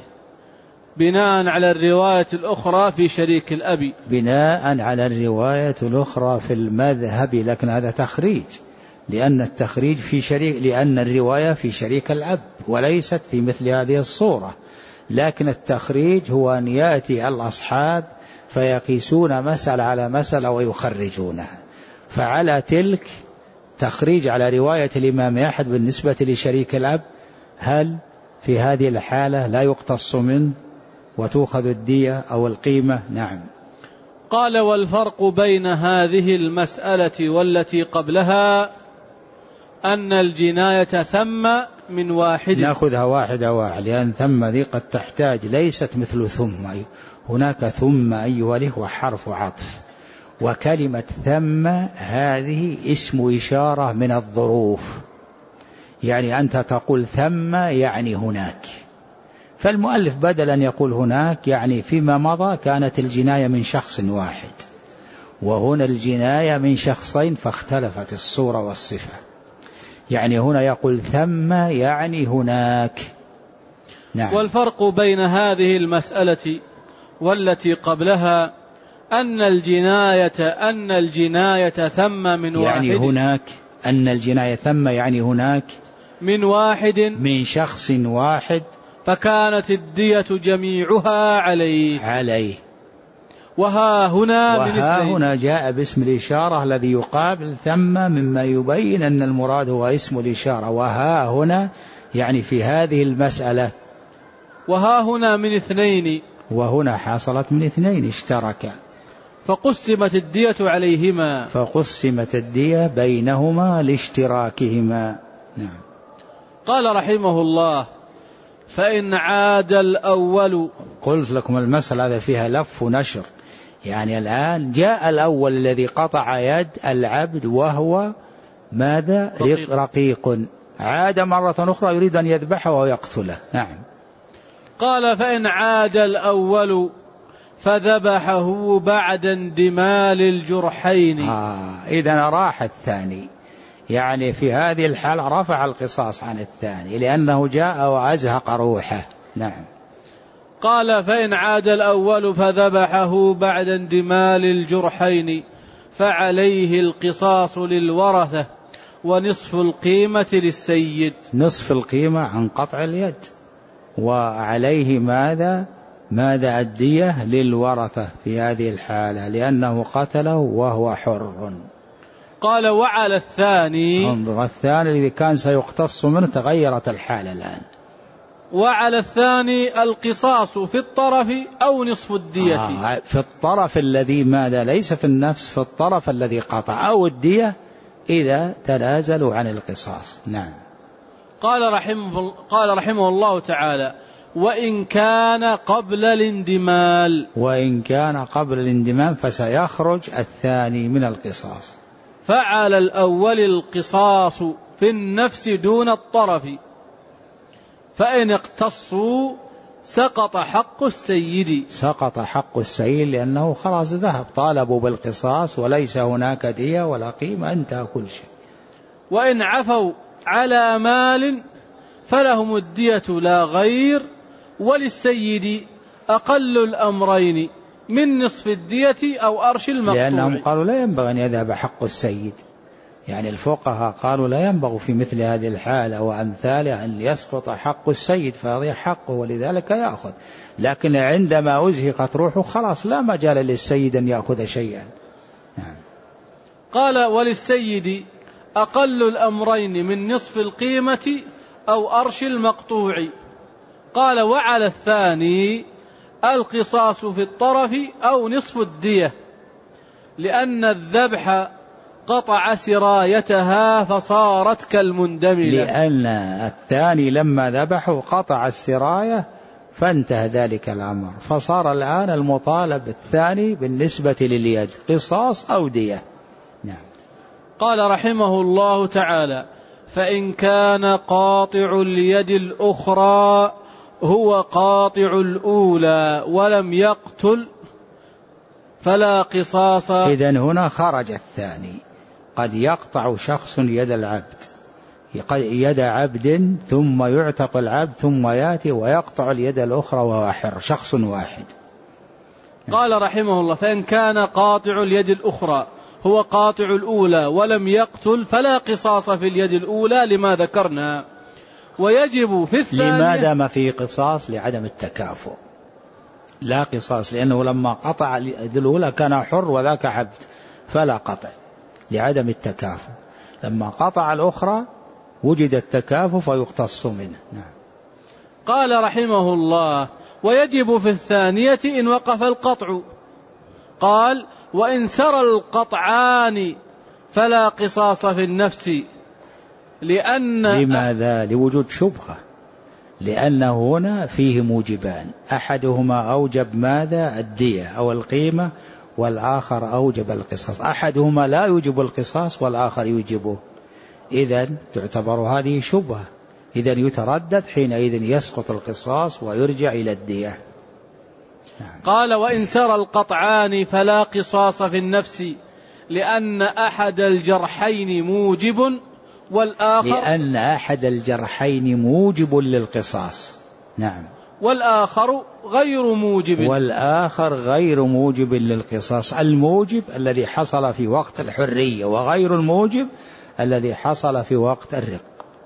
بناء على الرواية الأخرى في شريك الأب. بناء على الرواية الأخرى في المذهب، لكن هذا تخريج، لأن التخريج في شريك، لأن الرواية في شريك الأب وليست في مثل هذه الصورة. لكن التخريج هو أن يأتي الأصحاب فيقيسون مسألة على مسألة ويخرجونها. فعلى تلك تخريج على رواية الإمام أحمد بالنسبة لشريك الأب، هل في هذه الحالة لا يقتص منه وتؤخذ الدية أو القيمة؟ نعم. قال: والفرق بين هذه المسألة والتي قبلها أن الجناية ثم من واحد. نأخذها واحدة واحدة، لأن ثم ذي قد تحتاج، ليست مثل ثم. هناك ثم أيها الإخوة حرف عطف، وكلمة ثم هذه اسم إشارة من الظروف، يعني أنت تقول ثم يعني هناك. فالمؤلف بدل أن يقول هناك يعني فيما مضى كانت الجناية من شخص واحد، وهنا الجناية من شخصين، فاختلفت الصورة والصفة. يعني هنا يقول ثم يعني هناك. نعم. والفرق بين هذه المسألة والتي قبلها أن الجناية أن الجناية ثم من واحد، يعني هناك، أن الجناية ثم يعني هناك من واحد، من شخص واحد، فكانت الدية جميعها عليه عليه. وها هنا وها هنا جاء باسم الإشارة الذي يقابل ثم، مما يبين أن المراد هو اسم الإشارة. وها هنا يعني في هذه المسألة. وها هنا من اثنين، وهنا حصلت من اثنين اشتركا، فقسمت الدية عليهما، فقسمت الدية بينهما لاشتراكهما. نعم. قال رحمه الله: فإن عاد الأول. قلت لكم المسألة هذا فيها لف ونشر، يعني الآن جاء الأول الذي قطع يد العبد وهو ماذا؟ رقيق, رقيق. عاد مرة أخرى يريد أن يذبحه ويقتله. نعم. قال: فإن عاد الأول فذبحه بعد اندمال الجرحين. آه إذن راح الثاني، يعني في هذه الحالة رفع القصاص عن الثاني لأنه جاء وأزهق روحه. نعم. قال: فإن عاد الأول فذبحه بعد اندمال الجرحين فعليه القصاص للورثة ونصف القيمة للسيد. نصف القيمة عن قطع اليد، وعليه ماذا؟ ماذا الدية للورثة في هذه الحالة، لأنه قتله وهو حر. قال: وعلى الثاني. انظر، الثاني الذي كان سيقتص منه تغيرت الحالة الآن. وعلى الثاني القصاص في الطرف أو نصف الدية. آه في الطرف الذي ماذا؟ ليس في النفس، في الطرف الذي قطع، أو الدية إذا تنازلوا عن القصاص. نعم. قال رحمه, قال رحمه الله تعالى: وإن كان قبل الاندمال. وإن كان قبل الاندمال فسيخرج الثاني من القصاص. فعلى الأول القصاص في النفس دون الطرف، فإن اقتصوا سقط حق السيد. سقط حق السيد لأنه خلاص ذهب، طالبوا بالقصاص وليس هناك دية ولا قيمة، انتهى كل شيء. وإن عفوا على مال فلهم الدية لا غير، وللسيد أقل الأمرين من نصف الدية أو أرش المقطوع. لأنهم قالوا لا ينبغي أن يذهب حق السيد، يعني الفقهاء قالوا لا ينبغي في مثل هذه الحالة وأمثالها أن يسقط حق السيد فيضيع حقه ولذلك يأخذ، لكن عندما أزهقت روحه خلاص لا مجال للسيد أن يأخذ شيئا. نعم. قال وللسيد أقل الأمرين من نصف القيمة أو أرش المقطوع. قال وعلى الثاني القصاص في الطرف أو نصف الدية، لأن الذبح قطع سرايتها فصارت كالمندملة. لأن الثاني لما ذبحوا قطع السراية فانتهى ذلك الأمر، فصار الآن المطالب الثاني بالنسبة لليد قصاص أو دية. نعم. قال رحمه الله تعالى فإن كان قاطع اليد الأخرى هو قاطع الأولى ولم يقتل فلا قصاص. إذن هنا خرج الثاني، قد يقطع شخص يد العبد يد عبد ثم يعتق العبد ثم يأتي ويقطع اليد الأخرى وهو حر، شخص واحد. قال رحمه الله فإن كان قاطع اليد الأخرى هو قاطع الأولى ولم يقتل فلا قصاص في اليد الأولى لما ذكرنا، ويجب في الثانية. لماذا ما في قصاص؟ لعدم التكافؤ، لا قصاص، لأنه لما قطع اليد الأولى كان حر وذاك عبد فلا قطع لعدم التكافؤ، لما قطع الأخرى وجد التكافؤ فيقتص منه. نعم. قال رحمه الله ويجب في الثانية إن وقف القطع. قال وإن سرى القطعان فلا قصاص في النفس، لأن لماذا؟ لوجود شبهة، لأنه هنا فيه موجبان، أحدهما أوجب ماذا؟ الدية أو القيمة، والآخر أوجب القصاص، أحدهما لا يوجب القصاص والآخر يوجبه، إذن تعتبر هذه شبهة، إذن يتردد حينئذ يسقط القصاص ويرجع إلى الدية. نعم. قال وإن سرى القطعان فلا قصاص في النفس، لأن أحد الجرحين موجب والآخر لأن أحد الجرحين موجب للقصاص. نعم. والآخر غير موجب والآخر غير موجب للقصاص، الموجب الذي حصل في وقت الحرية وغير الموجب الذي حصل في وقت الرق.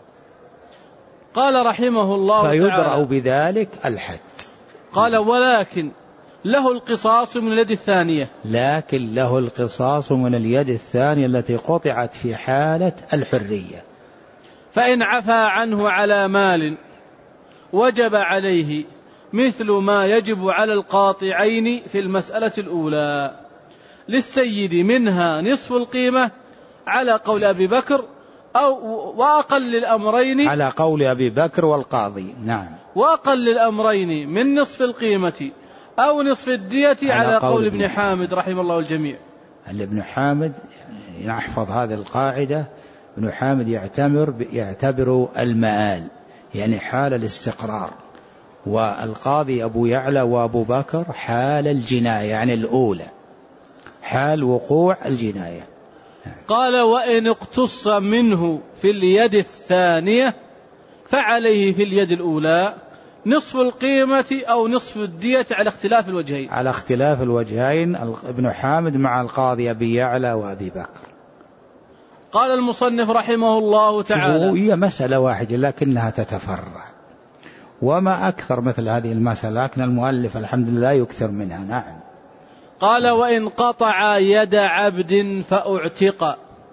قال رحمه الله تعالى فيدرأ بذلك الحد. قال ولكن له القصاص من اليد الثانية، لكن له القصاص من اليد الثانية التي قطعت في حالة الحرية. فإن عفى عنه على مال وجب عليه مثل ما يجب على القاطعين في المسألة الأولى. للسيد منها نصف القيمة على قول أبي بكر، أو وأقل الأمرين على قول أبي بكر والقاضي. نعم. وأقل الأمرين من نصف القيمة أو نصف الدية على, على قول, قول ابن حامد رحمه الله الجميع. ابن حامد نحفظ هذه القاعدة، ابن حامد يعتبر يعتبر المآل يعني حال الاستقرار، والقاضي أبو يعلى وأبو بكر حال الجناية يعني الأولى، حال وقوع الجناية. قال وإن اقتص منه في اليد الثانية فعليه في اليد الأولى نصف القيمة أو نصف الدية على اختلاف الوجهين. على اختلاف الوجهين ابن حامد مع القاضي أبي يعلى وأبي بكر. قال المصنف رحمه الله تعالى هي مسألة واحدة لكنها تتفرع، وما أكثر مثل هذه المسألة، لكن المؤلف الحمد لله يكثر منها. نعم. قال وإن قطع يد عبد فأعتق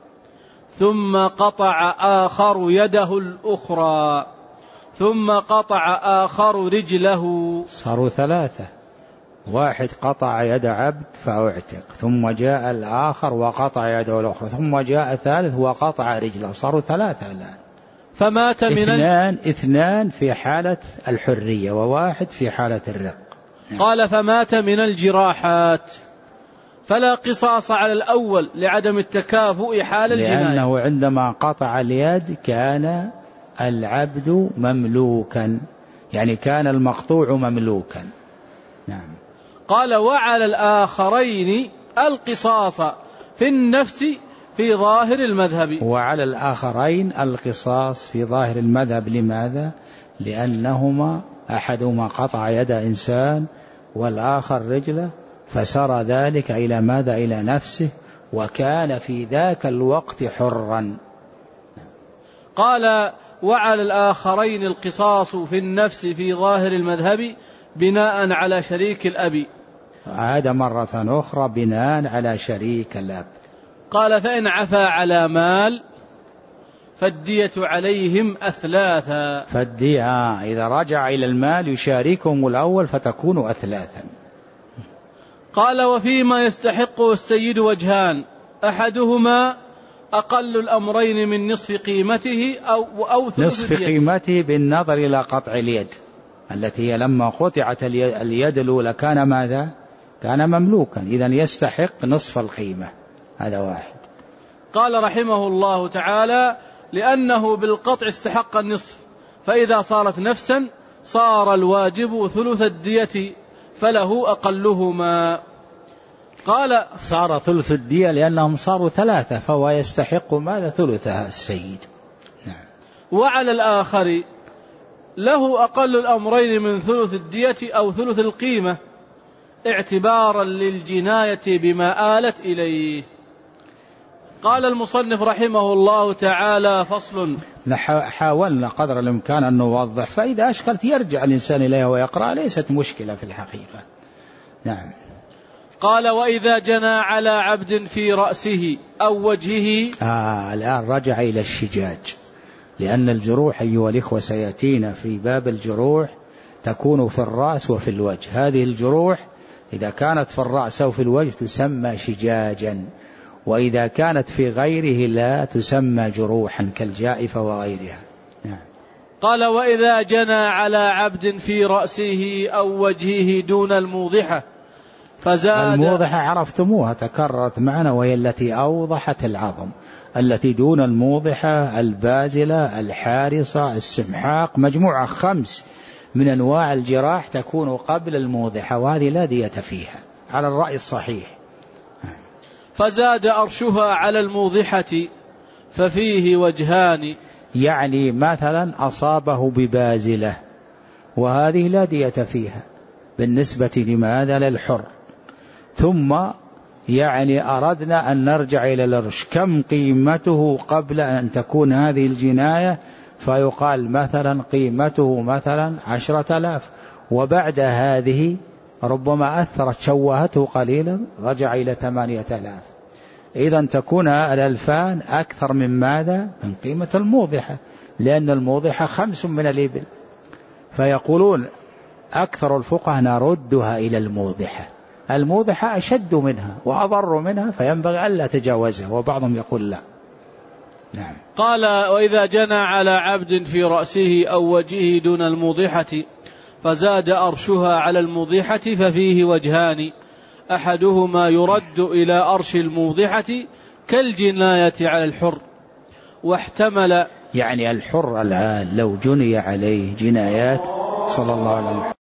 ثم قطع آخر يده الأخرى ثم قطع آخر رجله، صاروا ثلاثة، واحد قطع يد عبد فأعتق، ثم جاء الآخر وقطع يده الأخرى، ثم جاء الثالث وقطع رجله، صاروا ثلاثة الآن. فمات من اثنان اثنان في حالة الحرية وواحد في حالة الرق. قال فمات من الجراحات فلا قصاص على الأول لعدم التكافؤ حال الجناية، لأنه عندما قطع اليد كان العبد مملوكا، يعني كان المقطوع مملوكا. نعم. قال وعلى الآخرين القصاص في النفس في ظاهر المذهب. وعلى الآخرين القصاص في ظاهر المذهب. لماذا؟ لأنهما أحدهما قطع يد إنسان والآخر رجله، فسار ذلك إلى ماذا؟ إلى نفسه، وكان في ذاك الوقت حرا. قال وعلى الآخرين القصاص في النفس في ظاهر المذهب بناء على شريك الأب. عاد مرة أخرى بناء على شريك الأب. قال فإن عفا على مال فالدية عليهم أثلاثا. فالدية إذا رجع إلى المال يشاركهم الأول فتكون أثلاثا. قال وفيما يستحقه السيد وجهان، أحدهما أقل الأمرين من نصف قيمته أو, أو ثلث نصف الدية. قيمته بالنظر إلى قطع اليد التي هي لما قطعت اليد الأولى كان ماذا؟ كان مملوكا، إذن يستحق نصف القيمة. هذا واحد. قال رحمه الله تعالى لأنه بالقطع استحق النصف، فإذا صارت نفسا صار الواجب ثلث الدية فله أقلهما. قال صار ثلث الدية لأنهم صاروا ثلاثة فهو يستحق ماذا؟ ثلثها السيد. نعم. وعلى الآخر له أقل الأمرين من ثلث الدية أو ثلث القيمة اعتبارا للجناية بما آلت إليه. قال المصنف رحمه الله تعالى فصل. حاولنا قدر الإمكان أن نوضح، فإذا أشكلت يرجع الإنسان إليها ويقرأ، ليست مشكلة في الحقيقة. نعم. قال وإذا جنى على عبد في رأسه أو وجهه. آه الآن رجع إلى الشجاج، لأن الجروح أيها الإخوة سيأتينا في باب الجروح تكون في الرأس وفي الوجه. هذه الجروح إذا كانت في الرأس أو في الوجه تسمى شجاجا، وإذا كانت في غيره لا تسمى جروحا كالجائفة وغيرها. نعم. قال وإذا جنى على عبد في رأسه أو وجهه دون الموضحة فزاد. الموضحة عرفتموها تكررت معنا، وهي التي أوضحت العظم، التي دون الموضحة البازلة الحارصة السمحاق، مجموعة خمس من أنواع الجراح تكون قبل الموضحة، وهذه لا دية فيها على الرأي الصحيح. فزاد أرشها على الموضحة ففيه وجهان. يعني مثلا أصابه ببازلة وهذه لا دية فيها بالنسبة لماذا؟ للحر. ثم يعني أردنا أن نرجع إلى الأرش، كم قيمته قبل أن تكون هذه الجناية؟ فيقال مثلا قيمته مثلا عشرة آلاف، وبعد هذه ربما أثرت شوهته قليلا رجع إلى ثمانية آلاف. إذن تكون الألفان أكثر من ماذا؟ من قيمة الموضحة، لأن الموضحة خمس من الإبل. فيقولون أكثر الفقهاء نردها إلى الموضحة، الموضحة أشد منها وأضر منها فينبغي ألا تجاوزها، وبعضهم يقول لا. نعم. قال وإذا جنى على عبد في رأسه أو وجهه دون الموضحة فزاد أرشها على الموضحة ففيه وجهان، أحدهما يرد إلى أرش الموضحة كالجناية على الحر، واحتمل. يعني الحر الآن لو جني عليه جنايات صلى الله عليه وسلم